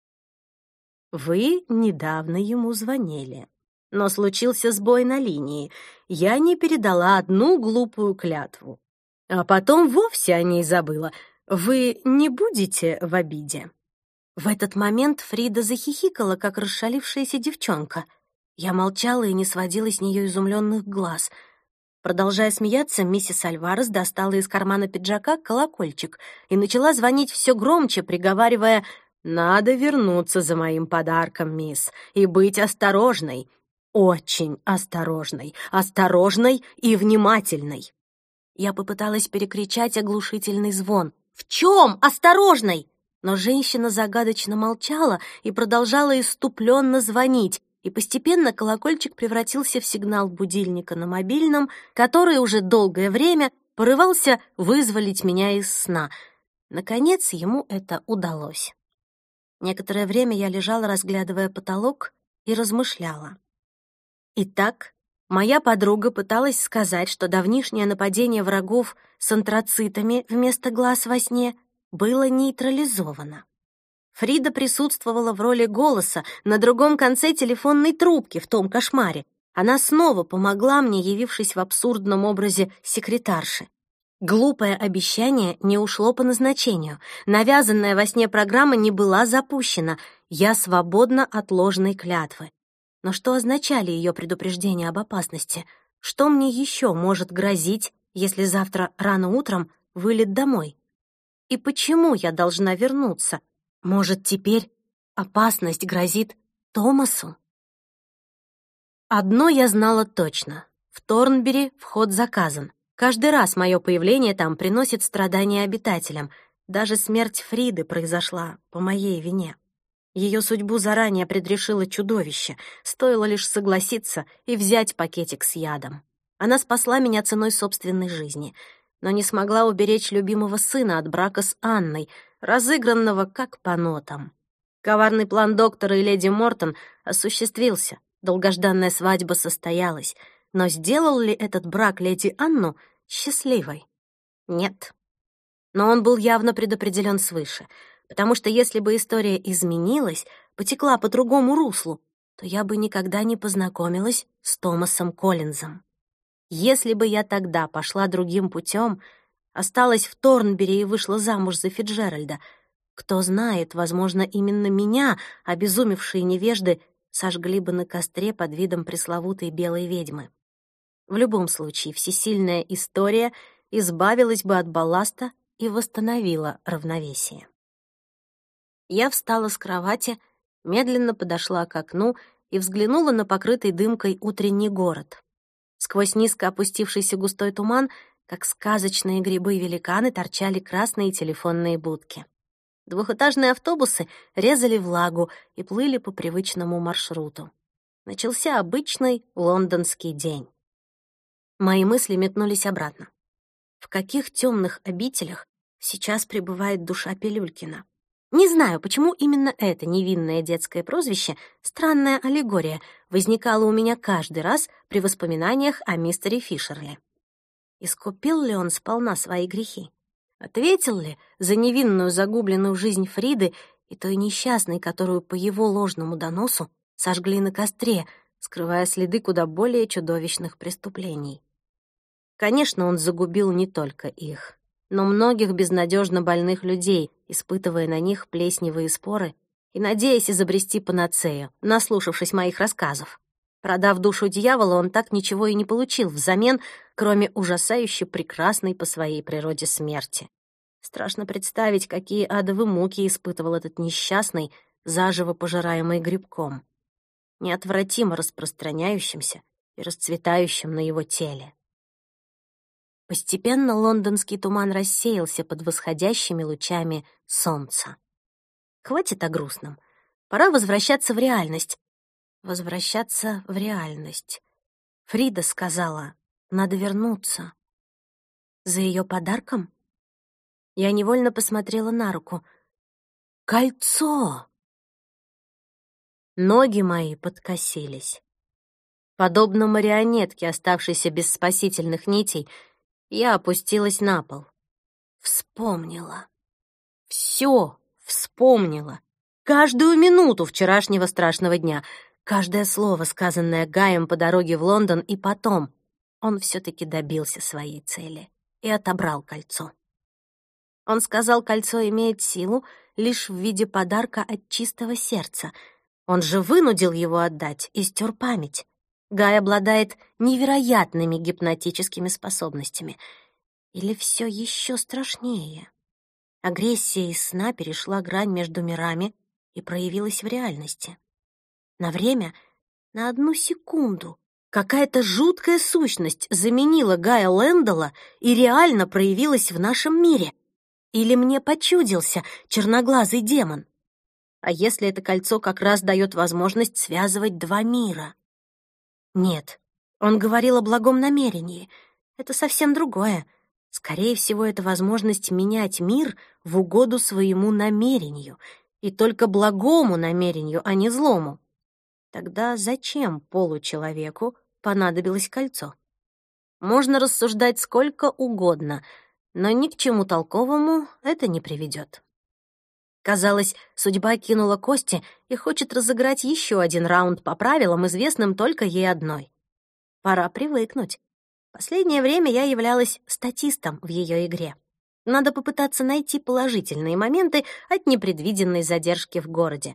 «Вы недавно ему звонили, но случился сбой на линии. Я не передала одну глупую клятву. А потом вовсе о ней забыла. Вы не будете в обиде?» В этот момент Фрида захихикала, как расшалившаяся девчонка. Я молчала и не сводила с нее изумленных глаз. Продолжая смеяться, миссис Альварес достала из кармана пиджака колокольчик и начала звонить все громче, приговаривая: «Надо вернуться за моим подарком, мисс, и быть осторожной, очень осторожной, осторожной и внимательной». Я попыталась перекричать оглушительный звон. «В чем осторожной?» Но женщина загадочно молчала и продолжала исступленно звонить, и постепенно колокольчик превратился в сигнал будильника на мобильном, который уже долгое время порывался вызволить меня из сна. Наконец ему это удалось. Некоторое время я лежала, разглядывая потолок, и размышляла. Итак, моя подруга пыталась сказать, что давнишнее нападение врагов с антрацитами вместо глаз во сне было нейтрализовано. Фрида присутствовала в роли голоса на другом конце телефонной трубки в том кошмаре, Она снова помогла мне, явившись в абсурдном образе секретарши. Глупое обещание не ушло по назначению. Навязанная во сне программа не была запущена. Я свободна от ложной клятвы. Но что означали ее предупреждения об опасности? Что мне еще может грозить, если завтра рано утром вылет домой? И почему я должна вернуться? Может, теперь опасность грозит Томасу? Одно я знала точно. В Торнбери вход заказан. Каждый раз мое появление там приносит страдания обитателям. Даже смерть Фриды произошла по моей вине. Ее судьбу заранее предрешило чудовище. Стоило лишь согласиться и взять пакетик с ядом. Она спасла меня ценой собственной жизни, но не смогла уберечь любимого сына от брака с Анной, разыгранного как по нотам. Коварный план доктора и леди Мортон осуществился. Долгожданная свадьба состоялась. Но сделал ли этот брак леди Анну счастливой? Нет. Но он был явно предопределен свыше, потому что если бы история изменилась, потекла по другому руслу, то я бы никогда не познакомилась с Томасом Коллинзом. Если бы я тогда пошла другим путем, осталась в Торнбери и вышла замуж за Фицджеральда, кто знает, возможно, именно меня, обезумевшие невежды, сожгли бы на костре под видом пресловутой белой ведьмы. В любом случае, всесильная история избавилась бы от балласта и восстановила равновесие. Я встала с кровати, медленно подошла к окну и взглянула на покрытый дымкой утренний город. Сквозь низко опустившийся густой туман, как сказочные грибы-великаны, торчали красные телефонные будки. Двухэтажные автобусы резали влагу и плыли по привычному маршруту. Начался обычный лондонский день. Мои мысли метнулись обратно. В каких темных обителях сейчас пребывает душа Пилюлькина? Не знаю, почему именно это невинное детское прозвище, странная аллегория, возникало у меня каждый раз при воспоминаниях о мистере Фишерли. Искупил ли он сполна свои грехи? Ответил ли за невинную загубленную жизнь Фриды и той несчастной, которую по его ложному доносу сожгли на костре, скрывая следы куда более чудовищных преступлений? Конечно, он загубил не только их, но многих безнадежно больных людей, испытывая на них плесневые споры и надеясь изобрести панацею, наслушавшись моих рассказов. Продав душу дьявола, он так ничего и не получил взамен, кроме ужасающе прекрасной по своей природе смерти. Страшно представить, какие адовые муки испытывал этот несчастный, заживо пожираемый грибком, неотвратимо распространяющимся и расцветающим на его теле. Постепенно лондонский туман рассеялся под восходящими лучами солнца. Хватит о грустном. Пора возвращаться в реальность. Возвращаться в реальность. Фрида сказала, надо вернуться. За ее подарком? Я невольно посмотрела на руку. Кольцо! Ноги мои подкосились. Подобно марионетке, оставшейся без спасительных нитей, я опустилась на пол. Вспомнила. Все вспомнила. Каждую минуту вчерашнего страшного дня, каждое слово, сказанное Гаем по дороге в Лондон, и потом он все-таки добился своей цели и отобрал кольцо. Он сказал, кольцо имеет силу лишь в виде подарка от чистого сердца. Он же вынудил его отдать и стер память. Гай обладает невероятными гипнотическими способностями. Или все еще страшнее? Агрессия из сна перешла грань между мирами и проявилась в реальности. На время, на одну секунду, какая-то жуткая сущность заменила Гая Лэндалла и реально проявилась в нашем мире. Или мне почудился черноглазый демон? А если это кольцо как раз дает возможность связывать два мира? Нет, он говорил о благом намерении. Это совсем другое. Скорее всего, это возможность менять мир в угоду своему намерению. И только благому намерению, а не злому. Тогда зачем получеловеку понадобилось кольцо? Можно рассуждать сколько угодно, но ни к чему толковому это не приведет. Казалось, судьба кинула кости и хочет разыграть еще один раунд по правилам, известным только ей одной. Пора привыкнуть. Последнее время я являлась статистом в ее игре. Надо попытаться найти положительные моменты от непредвиденной задержки в городе.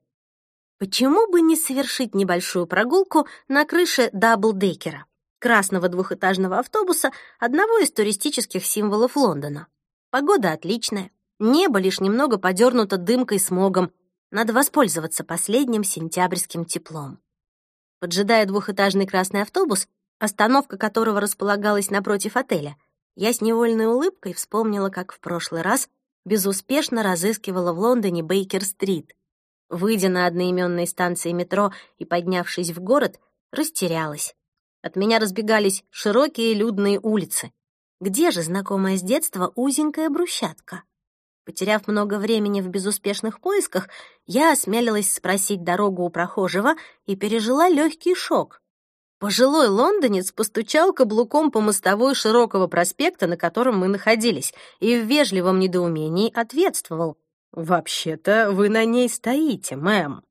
Почему бы не совершить небольшую прогулку на крыше даблдекера, красного двухэтажного автобуса, одного из туристических символов Лондона? Погода отличная, небо лишь немного подернуто дымкой смогом. Надо воспользоваться последним сентябрьским теплом. Поджидая двухэтажный красный автобус, остановка которого располагалась напротив отеля, я с невольной улыбкой вспомнила, как в прошлый раз безуспешно разыскивала в Лондоне Бейкер-стрит. Выйдя на одноименной станции метро и поднявшись в город, растерялась. От меня разбегались широкие людные улицы. Где же знакомая с детства узенькая брусчатка? Потеряв много времени в безуспешных поисках, я осмелилась спросить дорогу у прохожего и пережила легкий шок. Пожилой лондонец постучал каблуком по мостовой широкого проспекта, на котором мы находились, и в вежливом недоумении ответствовал: «Вообще-то вы на ней стоите, мэм».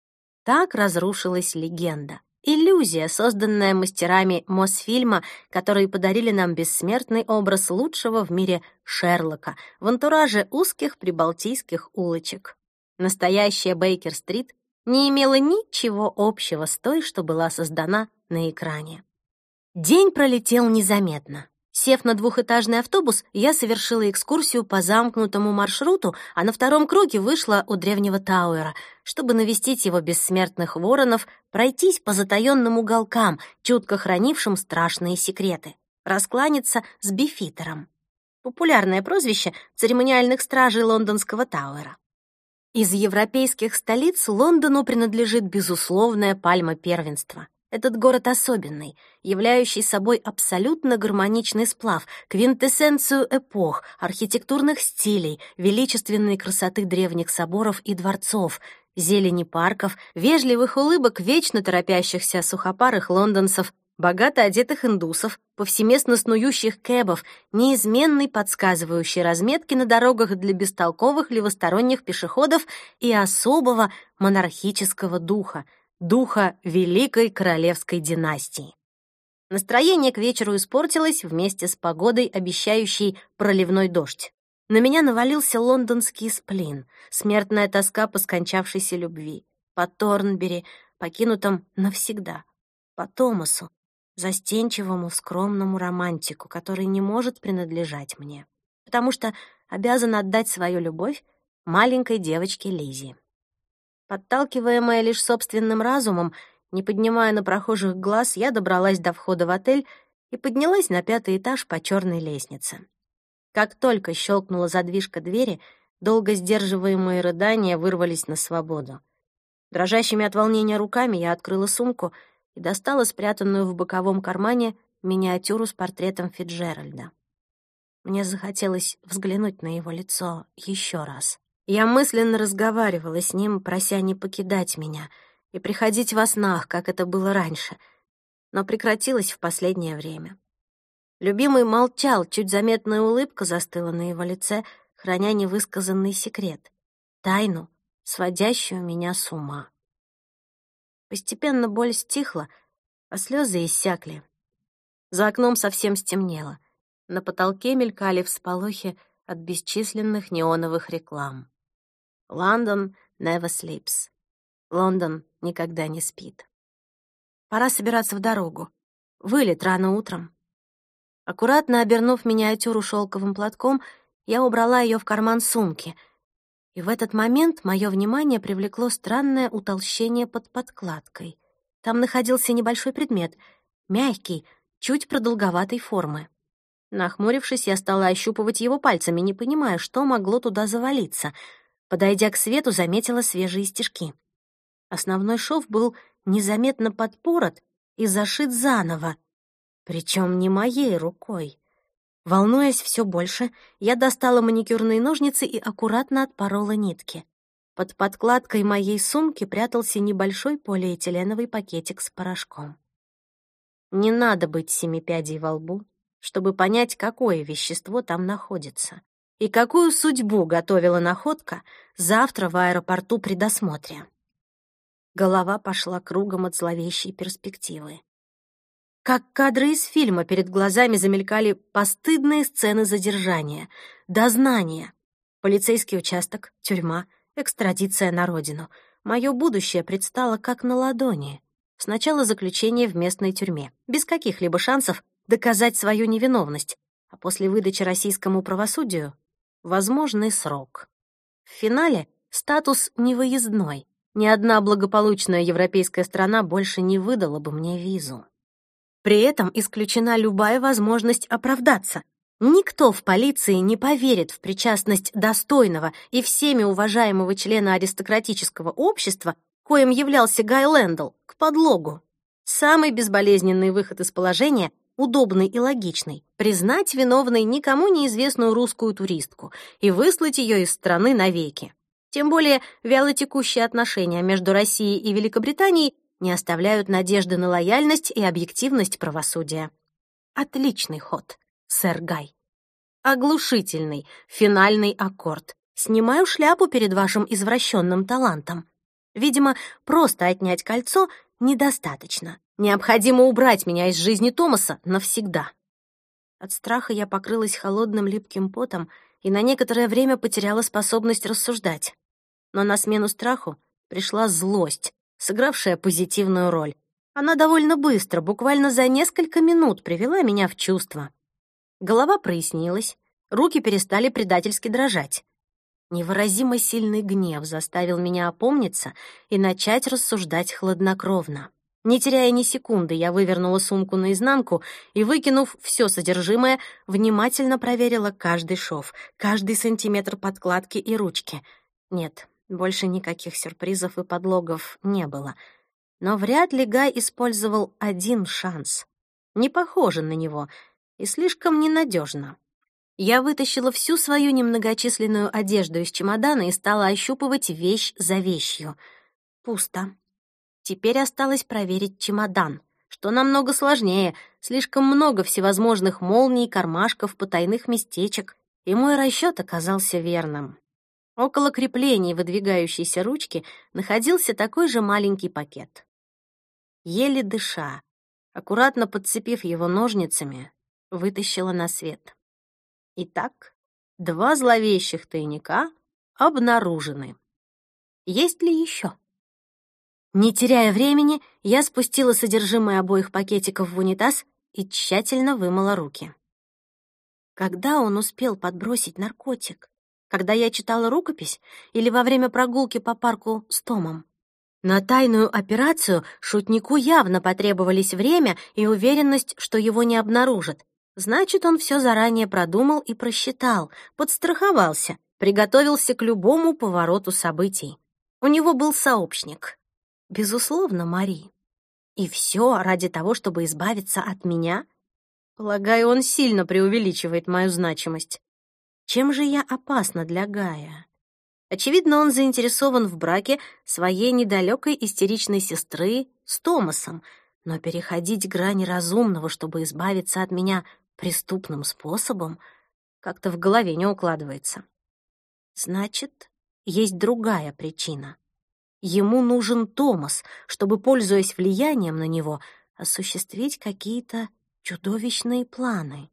Так разрушилась легенда. Иллюзия, созданная мастерами Мосфильма, которые подарили нам бессмертный образ лучшего в мире Шерлока в антураже узких прибалтийских улочек. Настоящая Бейкер-стрит не имела ничего общего с той, что была создана на экране. День пролетел незаметно. Сев на двухэтажный автобус, я совершила экскурсию по замкнутому маршруту, а на втором круге вышла у древнего Тауэра, чтобы навестить его бессмертных воронов, пройтись по затаённым уголкам, чутко хранившим страшные секреты, раскланяться с Бифитером. Популярное прозвище церемониальных стражей лондонского Тауэра. Из европейских столиц Лондону принадлежит безусловная пальма первенства. Этот город особенный, являющий собой абсолютно гармоничный сплав, квинтэссенцию эпох, архитектурных стилей, величественной красоты древних соборов и дворцов, зелени парков, вежливых улыбок вечно торопящихся сухопарых лондонцев, богато одетых индусов, повсеместно снующих кэбов, неизменной подсказывающей разметки на дорогах для бестолковых левосторонних пешеходов и особого монархического духа Великой Королевской династии. Настроение к вечеру испортилось вместе с погодой, обещающей проливной дождь. На меня навалился лондонский сплин, смертная тоска по скончавшейся любви, по Торнбери, покинутом навсегда, по Томасу, застенчивому, скромному романтику, который не может принадлежать мне, потому что обязан отдать свою любовь маленькой девочке Лизе. Подталкиваемая лишь собственным разумом, не поднимая на прохожих глаз, я добралась до входа в отель и поднялась на 5-й этаж по черной лестнице. Как только щелкнула задвижка двери, долго сдерживаемые рыдания вырвались на свободу. Дрожащими от волнения руками я открыла сумку и достала спрятанную в боковом кармане миниатюру с портретом Фицджеральда. Мне захотелось взглянуть на его лицо еще раз. Я мысленно разговаривала с ним, прося не покидать меня и приходить во снах, как это было раньше, но прекратилось в последнее время. Любимый молчал, чуть заметная улыбка застыла на его лице, храня невысказанный секрет, тайну, сводящую меня с ума. Постепенно боль стихла, а слезы иссякли. За окном совсем стемнело. На потолке мелькали всполохи от бесчисленных неоновых реклам. London never sleeps. Лондон никогда не спит. Пора собираться в дорогу. Вылет рано утром. Аккуратно обернув миниатюру шелковым платком, я убрала ее в карман сумки. И в этот момент мое внимание привлекло странное утолщение под подкладкой. Там находился небольшой предмет, мягкий, чуть продолговатой формы. Нахмурившись, я стала ощупывать его пальцами, не понимая, что могло туда завалиться. Подойдя к свету, заметила свежие стежки. Основной шов был незаметно подпорот и зашит заново, причем не моей рукой. Волнуясь все больше, я достала маникюрные ножницы и аккуратно отпорола нитки. Под подкладкой моей сумки прятался небольшой полиэтиленовый пакетик с порошком. Не надо быть семипядей во лбу, чтобы понять, какое вещество там находится и какую судьбу готовила находка завтра в аэропорту при досмотре. Голова пошла кругом от зловещей перспективы. Как кадры из фильма перед глазами замелькали постыдные сцены задержания, дознания. Полицейский участок, тюрьма, экстрадиция на родину. Мое будущее предстало как на ладони. Сначала заключение в местной тюрьме, без каких-либо шансов доказать свою невиновность, а после выдачи российскому правосудию — возможный срок. В финале статус невыездной. Ни одна благополучная европейская страна больше не выдала бы мне визу. При этом исключена любая возможность оправдаться. Никто в полиции не поверит в причастность достойного и всеми уважаемого члена аристократического общества, коим являлся Гай Лэндл, к подлогу. Самый безболезненный выход из положения, удобный и логичный — признать виновной никому неизвестную русскую туристку и выслать ее из страны навеки. Тем более вялотекущие отношения между Россией и Великобританией не оставляют надежды на лояльность и объективность правосудия. Отличный ход, сэр Гай. Оглушительный, финальный аккорд. Снимаю шляпу перед вашим извращенным талантом. Видимо, просто отнять кольцо недостаточно. Необходимо убрать меня из жизни Томаса навсегда. От страха я покрылась холодным липким потом и на некоторое время потеряла способность рассуждать. Но на смену страху пришла злость, сыгравшая позитивную роль. Она довольно быстро, буквально за несколько минут, привела меня в чувство. Голова прояснилась, руки перестали предательски дрожать. Невыразимо сильный гнев заставил меня опомниться и начать рассуждать хладнокровно. Не теряя ни секунды, я вывернула сумку наизнанку и, выкинув все содержимое, внимательно проверила каждый шов, каждый сантиметр подкладки и ручки. Нет, больше никаких сюрпризов и подлогов не было. Но вряд ли Гай использовал один шанс. Не похоже на него и слишком ненадежно. Я вытащила всю свою немногочисленную одежду из чемодана и стала ощупывать вещь за вещью. Пусто. Теперь осталось проверить чемодан, что намного сложнее, слишком много всевозможных молний, кармашков, потайных местечек, и мой расчет оказался верным. Около креплений выдвигающейся ручки находился такой же маленький пакет. Еле дыша, аккуратно подцепив его ножницами, вытащила на свет. Итак, 2 зловещих тайника обнаружены. Есть ли еще? Не теряя времени, я спустила содержимое обоих пакетиков в унитаз и тщательно вымыла руки. Когда он успел подбросить наркотик? Когда я читала рукопись или во время прогулки по парку с Томом? На тайную операцию шутнику явно потребовались время и уверенность, что его не обнаружат. Значит, он все заранее продумал и просчитал, подстраховался, приготовился к любому повороту событий. У него был сообщник. Безусловно, Мари. И все ради того, чтобы избавиться от меня? Полагаю, он сильно преувеличивает мою значимость. Чем же я опасна для Гая? Очевидно, он заинтересован в браке своей недалекой истеричной сестры с Томасом, но переходить грани разумного, чтобы избавиться от меня преступным способом, как-то в голове не укладывается. Значит, есть другая причина. Ему нужен Томас, чтобы, пользуясь влиянием на него, осуществить какие-то чудовищные планы.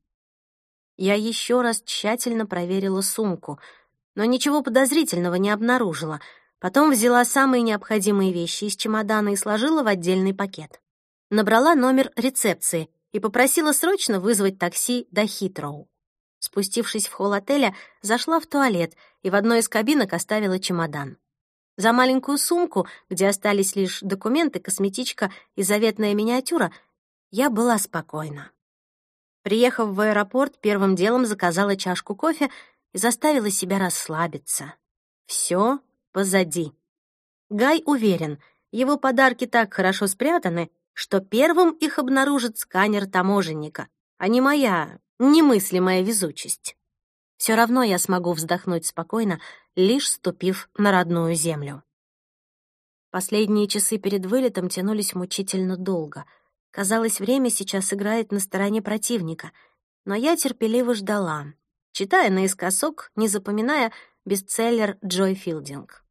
Я еще раз тщательно проверила сумку, но ничего подозрительного не обнаружила. Потом взяла самые необходимые вещи из чемодана и сложила в отдельный пакет. Набрала номер рецепции и попросила срочно вызвать такси до Хитроу. Спустившись в холл отеля, зашла в туалет и в одной из кабинок оставила чемодан. За маленькую сумку, где остались лишь документы, косметичка и заветная миниатюра, я была спокойна. Приехав в аэропорт, первым делом заказала чашку кофе и заставила себя расслабиться. Все позади. Гай уверен, его подарки так хорошо спрятаны, что первым их обнаружит сканер таможенника, а не моя немыслимая везучесть. Все равно я смогу вздохнуть спокойно, лишь ступив на родную землю. Последние часы перед вылетом тянулись мучительно долго. Казалось, время сейчас играет на стороне противника, но я терпеливо ждала, читая наискосок, не запоминая бестселлер Джой Филдинг.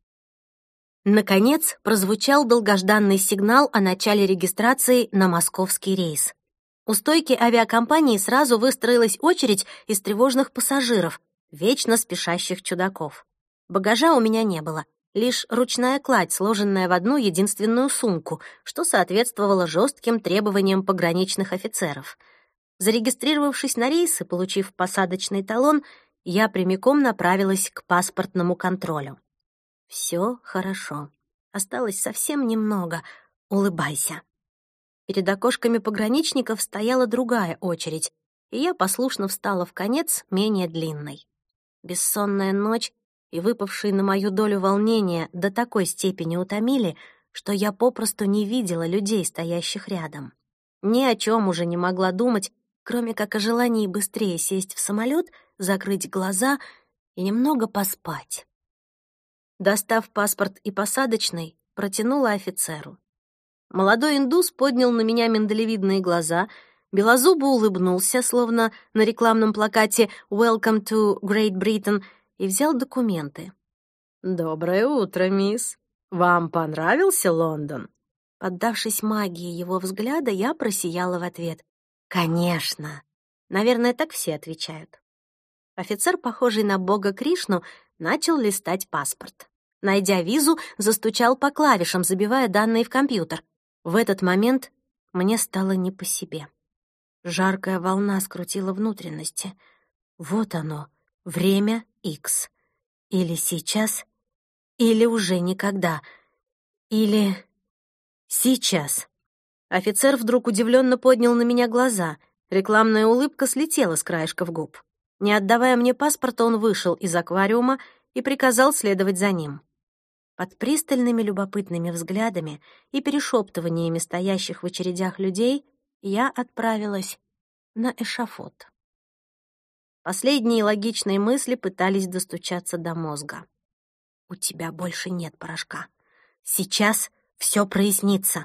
Наконец прозвучал долгожданный сигнал о начале регистрации на московский рейс. У стойки авиакомпании сразу выстроилась очередь из тревожных пассажиров, вечно спешащих чудаков. Багажа у меня не было, лишь ручная кладь, сложенная в одну единственную сумку, что соответствовало жестким требованиям пограничных офицеров. Зарегистрировавшись на рейс и получив посадочный талон, я прямиком направилась к паспортному контролю. Все хорошо. Осталось совсем немного. Улыбайся. Перед окошками пограничников стояла другая очередь, и я послушно встала в конец, менее длинной. Бессонная ночь и выпавшие на мою долю волнения до такой степени утомили, что я попросту не видела людей, стоящих рядом. Ни о чем уже не могла думать, кроме как о желании быстрее сесть в самолет, закрыть глаза и немного поспать. Достав паспорт и посадочный, протянула офицеру. Молодой индус поднял на меня миндалевидные глаза, белозубо улыбнулся, словно на рекламном плакате «Welcome to Great Britain», и взял документы. «Доброе утро, мисс. Вам понравился Лондон?» Поддавшись магии его взгляда, я просияла в ответ. «Конечно!» Наверное, так все отвечают. Офицер, похожий на бога Кришну, начал листать паспорт. Найдя визу, застучал по клавишам, забивая данные в компьютер. В этот момент мне стало не по себе. Жаркая волна скрутила внутренности. Вот оно, время X. Или сейчас, или уже никогда. Или сейчас. Офицер вдруг удивленно поднял на меня глаза. Рекламная улыбка слетела с краешков губ. Не отдавая мне паспорта, он вышел из аквариума и приказал следовать за ним. Под пристальными любопытными взглядами и перешептываниями стоящих в очередях людей я отправилась на эшафот. Последние логичные мысли пытались достучаться до мозга. «У тебя больше нет порошка. Сейчас все прояснится».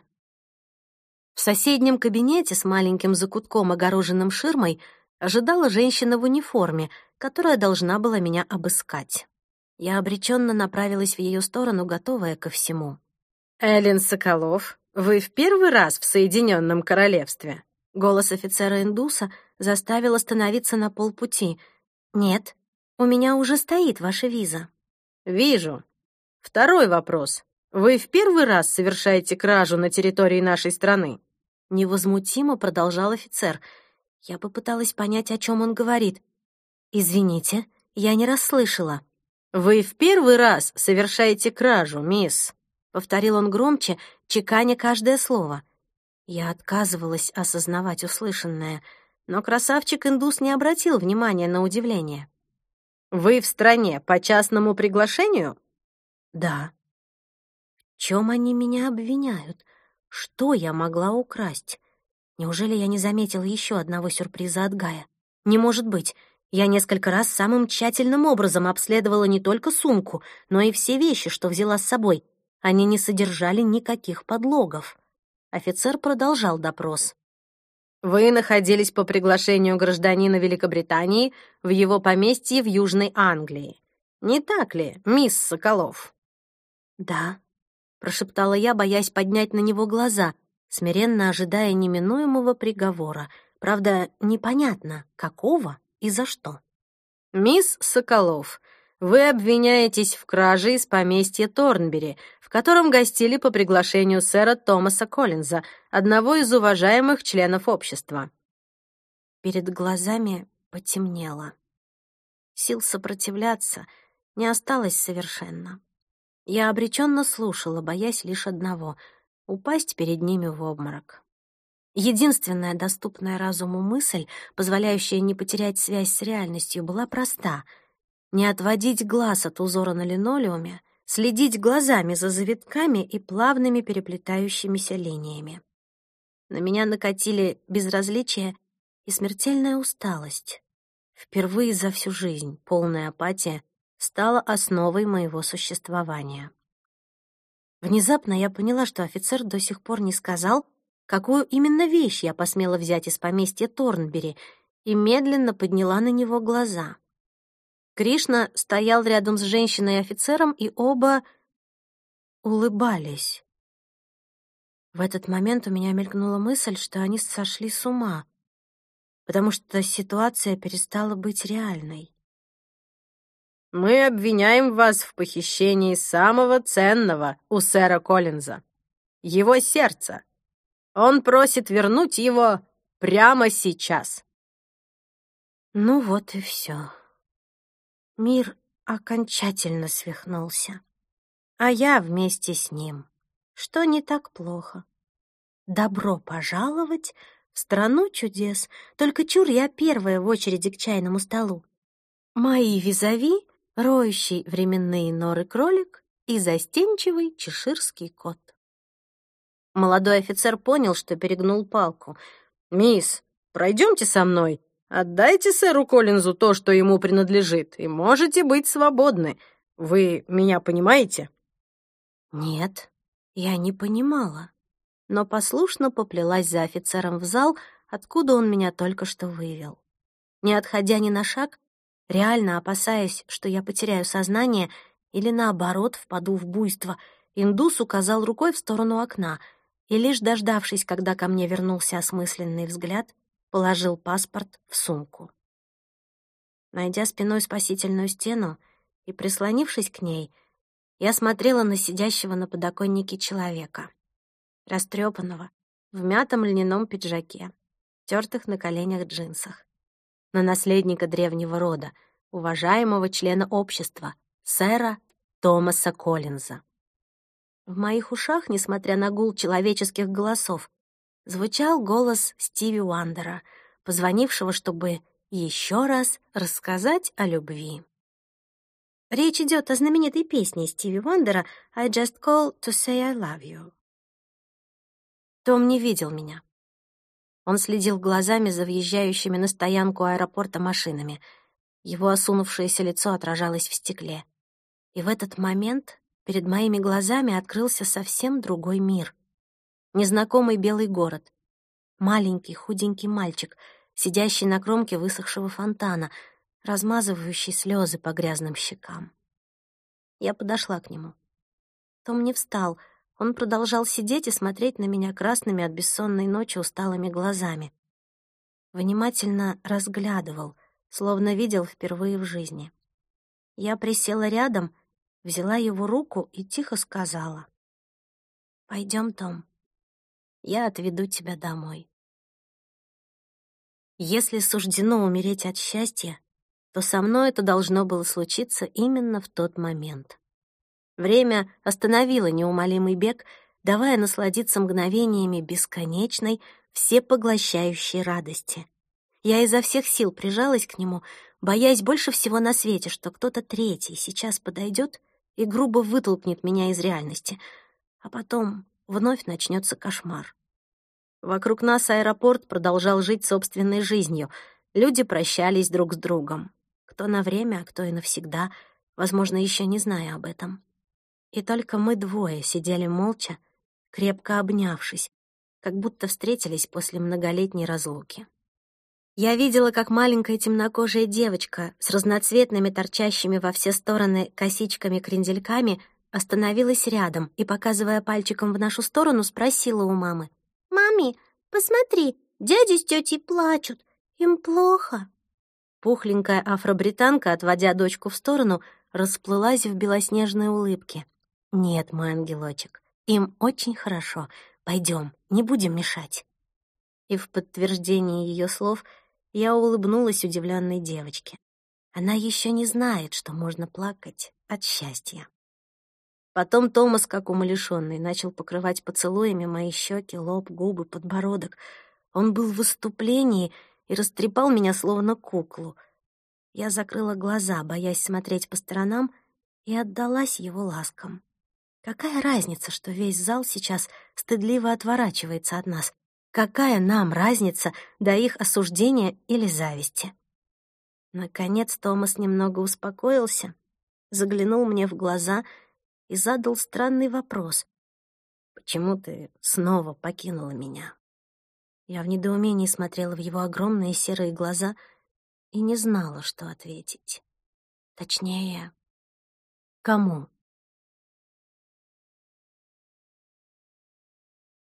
В соседнем кабинете с маленьким закутком, огороженным ширмой, ожидала женщина в униформе, которая должна была меня обыскать. Я обреченно направилась в ее сторону, готовая ко всему. «Эллен Соколов, вы в первый раз в Соединенном Королевстве?» Голос офицера-индуса заставил остановиться на полпути. «Нет, у меня уже стоит ваша виза». «Вижу. Второй вопрос. Вы в первый раз совершаете кражу на территории нашей страны?» Невозмутимо продолжал офицер. Я попыталась понять, о чем он говорит. «Извините, я не расслышала». «Вы в первый раз совершаете кражу, мисс», — повторил он громче, чеканя каждое слово. Я отказывалась осознавать услышанное, но красавчик-индус не обратил внимания на удивление. «Вы в стране по частному приглашению?» «Да». В чем они меня обвиняют? Что я могла украсть? Неужели я не заметила еще одного сюрприза от Гая? Не может быть. Я несколько раз самым тщательным образом обследовала не только сумку, но и все вещи, что взяла с собой. Они не содержали никаких подлогов. Офицер продолжал допрос. «Вы находились по приглашению гражданина Великобритании в его поместье в Южной Англии. Не так ли, мисс Соколов?» «Да», — прошептала я, боясь поднять на него глаза, смиренно ожидая неминуемого приговора. Правда, непонятно, какого и за что. «Мисс Соколов, вы обвиняетесь в краже из поместья Торнбери, в котором гостили по приглашению сэра Томаса Коллинза, одного из уважаемых членов общества». Перед глазами потемнело. Сил сопротивляться не осталось совершенно. Я обреченно слушала, боясь лишь одного — упасть перед ними в обморок. Единственная доступная разуму мысль, позволяющая не потерять связь с реальностью, была проста — не отводить глаз от узора на линолеуме, следить глазами за завитками и плавными переплетающимися линиями. На меня накатили безразличие и смертельная усталость. Впервые за всю жизнь полная апатия стала основой моего существования. Внезапно я поняла, что офицер до сих пор не сказал, какую именно вещь я посмела взять из поместья Торнбери, и медленно подняла на него глаза. Кришна стоял рядом с женщиной и офицером, и оба улыбались. В этот момент у меня мелькнула мысль, что они сошли с ума. потому что ситуация перестала быть реальной. Мы обвиняем вас в похищении самого ценного у сэра Коллинза. Его сердце. Он просит вернуть его прямо сейчас. Ну вот и все. Мир окончательно свихнулся. А я вместе с ним, что не так плохо. Добро пожаловать в страну чудес. Только чур, я первая в очереди к чайному столу. Мои визави — роющий временные норы кролик и застенчивый чеширский кот. Молодой офицер понял, что перегнул палку. «Мисс, пройдемте со мной. Отдайте сэру Коллинзу то, что ему принадлежит, и можете быть свободны. Вы меня понимаете?» Нет, я не понимала, но послушно поплелась за офицером в зал, откуда он меня только что вывел. Не отходя ни на шаг, реально опасаясь, что я потеряю сознание или, наоборот, впаду в буйство, индус указал рукой в сторону окна и, лишь дождавшись, когда ко мне вернулся осмысленный взгляд, положил паспорт в сумку. Найдя спиной спасительную стену и прислонившись к ней, я смотрела на сидящего на подоконнике человека, растрепанного, в мятом льняном пиджаке, тертых на коленях джинсах, на наследника древнего рода, уважаемого члена общества, сэра Томаса Коллинза. В моих ушах, несмотря на гул человеческих голосов, звучал голос Стиви Уандера, позвонившего, чтобы еще раз рассказать о любви. Речь идет о знаменитой песне Стиви Уандера «I just called to say I love you». Том не видел меня. Он следил глазами за въезжающими на стоянку аэропорта машинами. Его осунувшееся лицо отражалось в стекле. И в этот момент перед моими глазами открылся совсем другой мир. Незнакомый белый город. Маленький худенький мальчик, сидящий на кромке высохшего фонтана, размазывающий слезы по грязным щекам. Я подошла к нему. Том не встал. Он продолжал сидеть и смотреть на меня красными от бессонной ночи усталыми глазами. Внимательно разглядывал, словно видел впервые в жизни. Я присела рядом, взяла его руку и тихо сказала: «Пойдем, Том, я отведу тебя домой». Если суждено умереть от счастья, то со мной это должно было случиться именно в тот момент. Время остановило неумолимый бег, давая насладиться мгновениями бесконечной, всепоглощающей радости. Я изо всех сил прижалась к нему, боясь больше всего на свете, что кто-то третий сейчас подойдет и грубо вытолкнет меня из реальности, а потом вновь начнется кошмар. Вокруг нас аэропорт продолжал жить собственной жизнью. Люди прощались друг с другом. Кто на время, а кто и навсегда, возможно, еще не зная об этом. И только мы двое сидели молча, крепко обнявшись, как будто встретились после многолетней разлуки. Я видела, как маленькая темнокожая девочка с разноцветными торчащими во все стороны косичками-крендельками остановилась рядом и, показывая пальчиком в нашу сторону, спросила у мамы: «Мами, посмотри, дядя с тетей плачут, им плохо». Пухленькая афробританка, отводя дочку в сторону, расплылась в белоснежной улыбке. «Нет, мой ангелочек, им очень хорошо. Пойдем, не будем мешать». И в подтверждение ее слов я улыбнулась удивленной девочке. Она еще не знает, что можно плакать от счастья. Потом Томас, как умалишенный, начал покрывать поцелуями мои щеки, лоб, губы, подбородок. Он был в выступлении и растрепал меня словно куклу. Я закрыла глаза, боясь смотреть по сторонам, и отдалась его ласкам. Какая разница, что весь зал сейчас стыдливо отворачивается от нас? Какая нам разница до их осуждения или зависти? Наконец Томас немного успокоился, заглянул мне в глаза и задал странный вопрос: «Почему ты снова покинула меня?» Я в недоумении смотрела в его огромные серые глаза и не знала, что ответить. Точнее, кому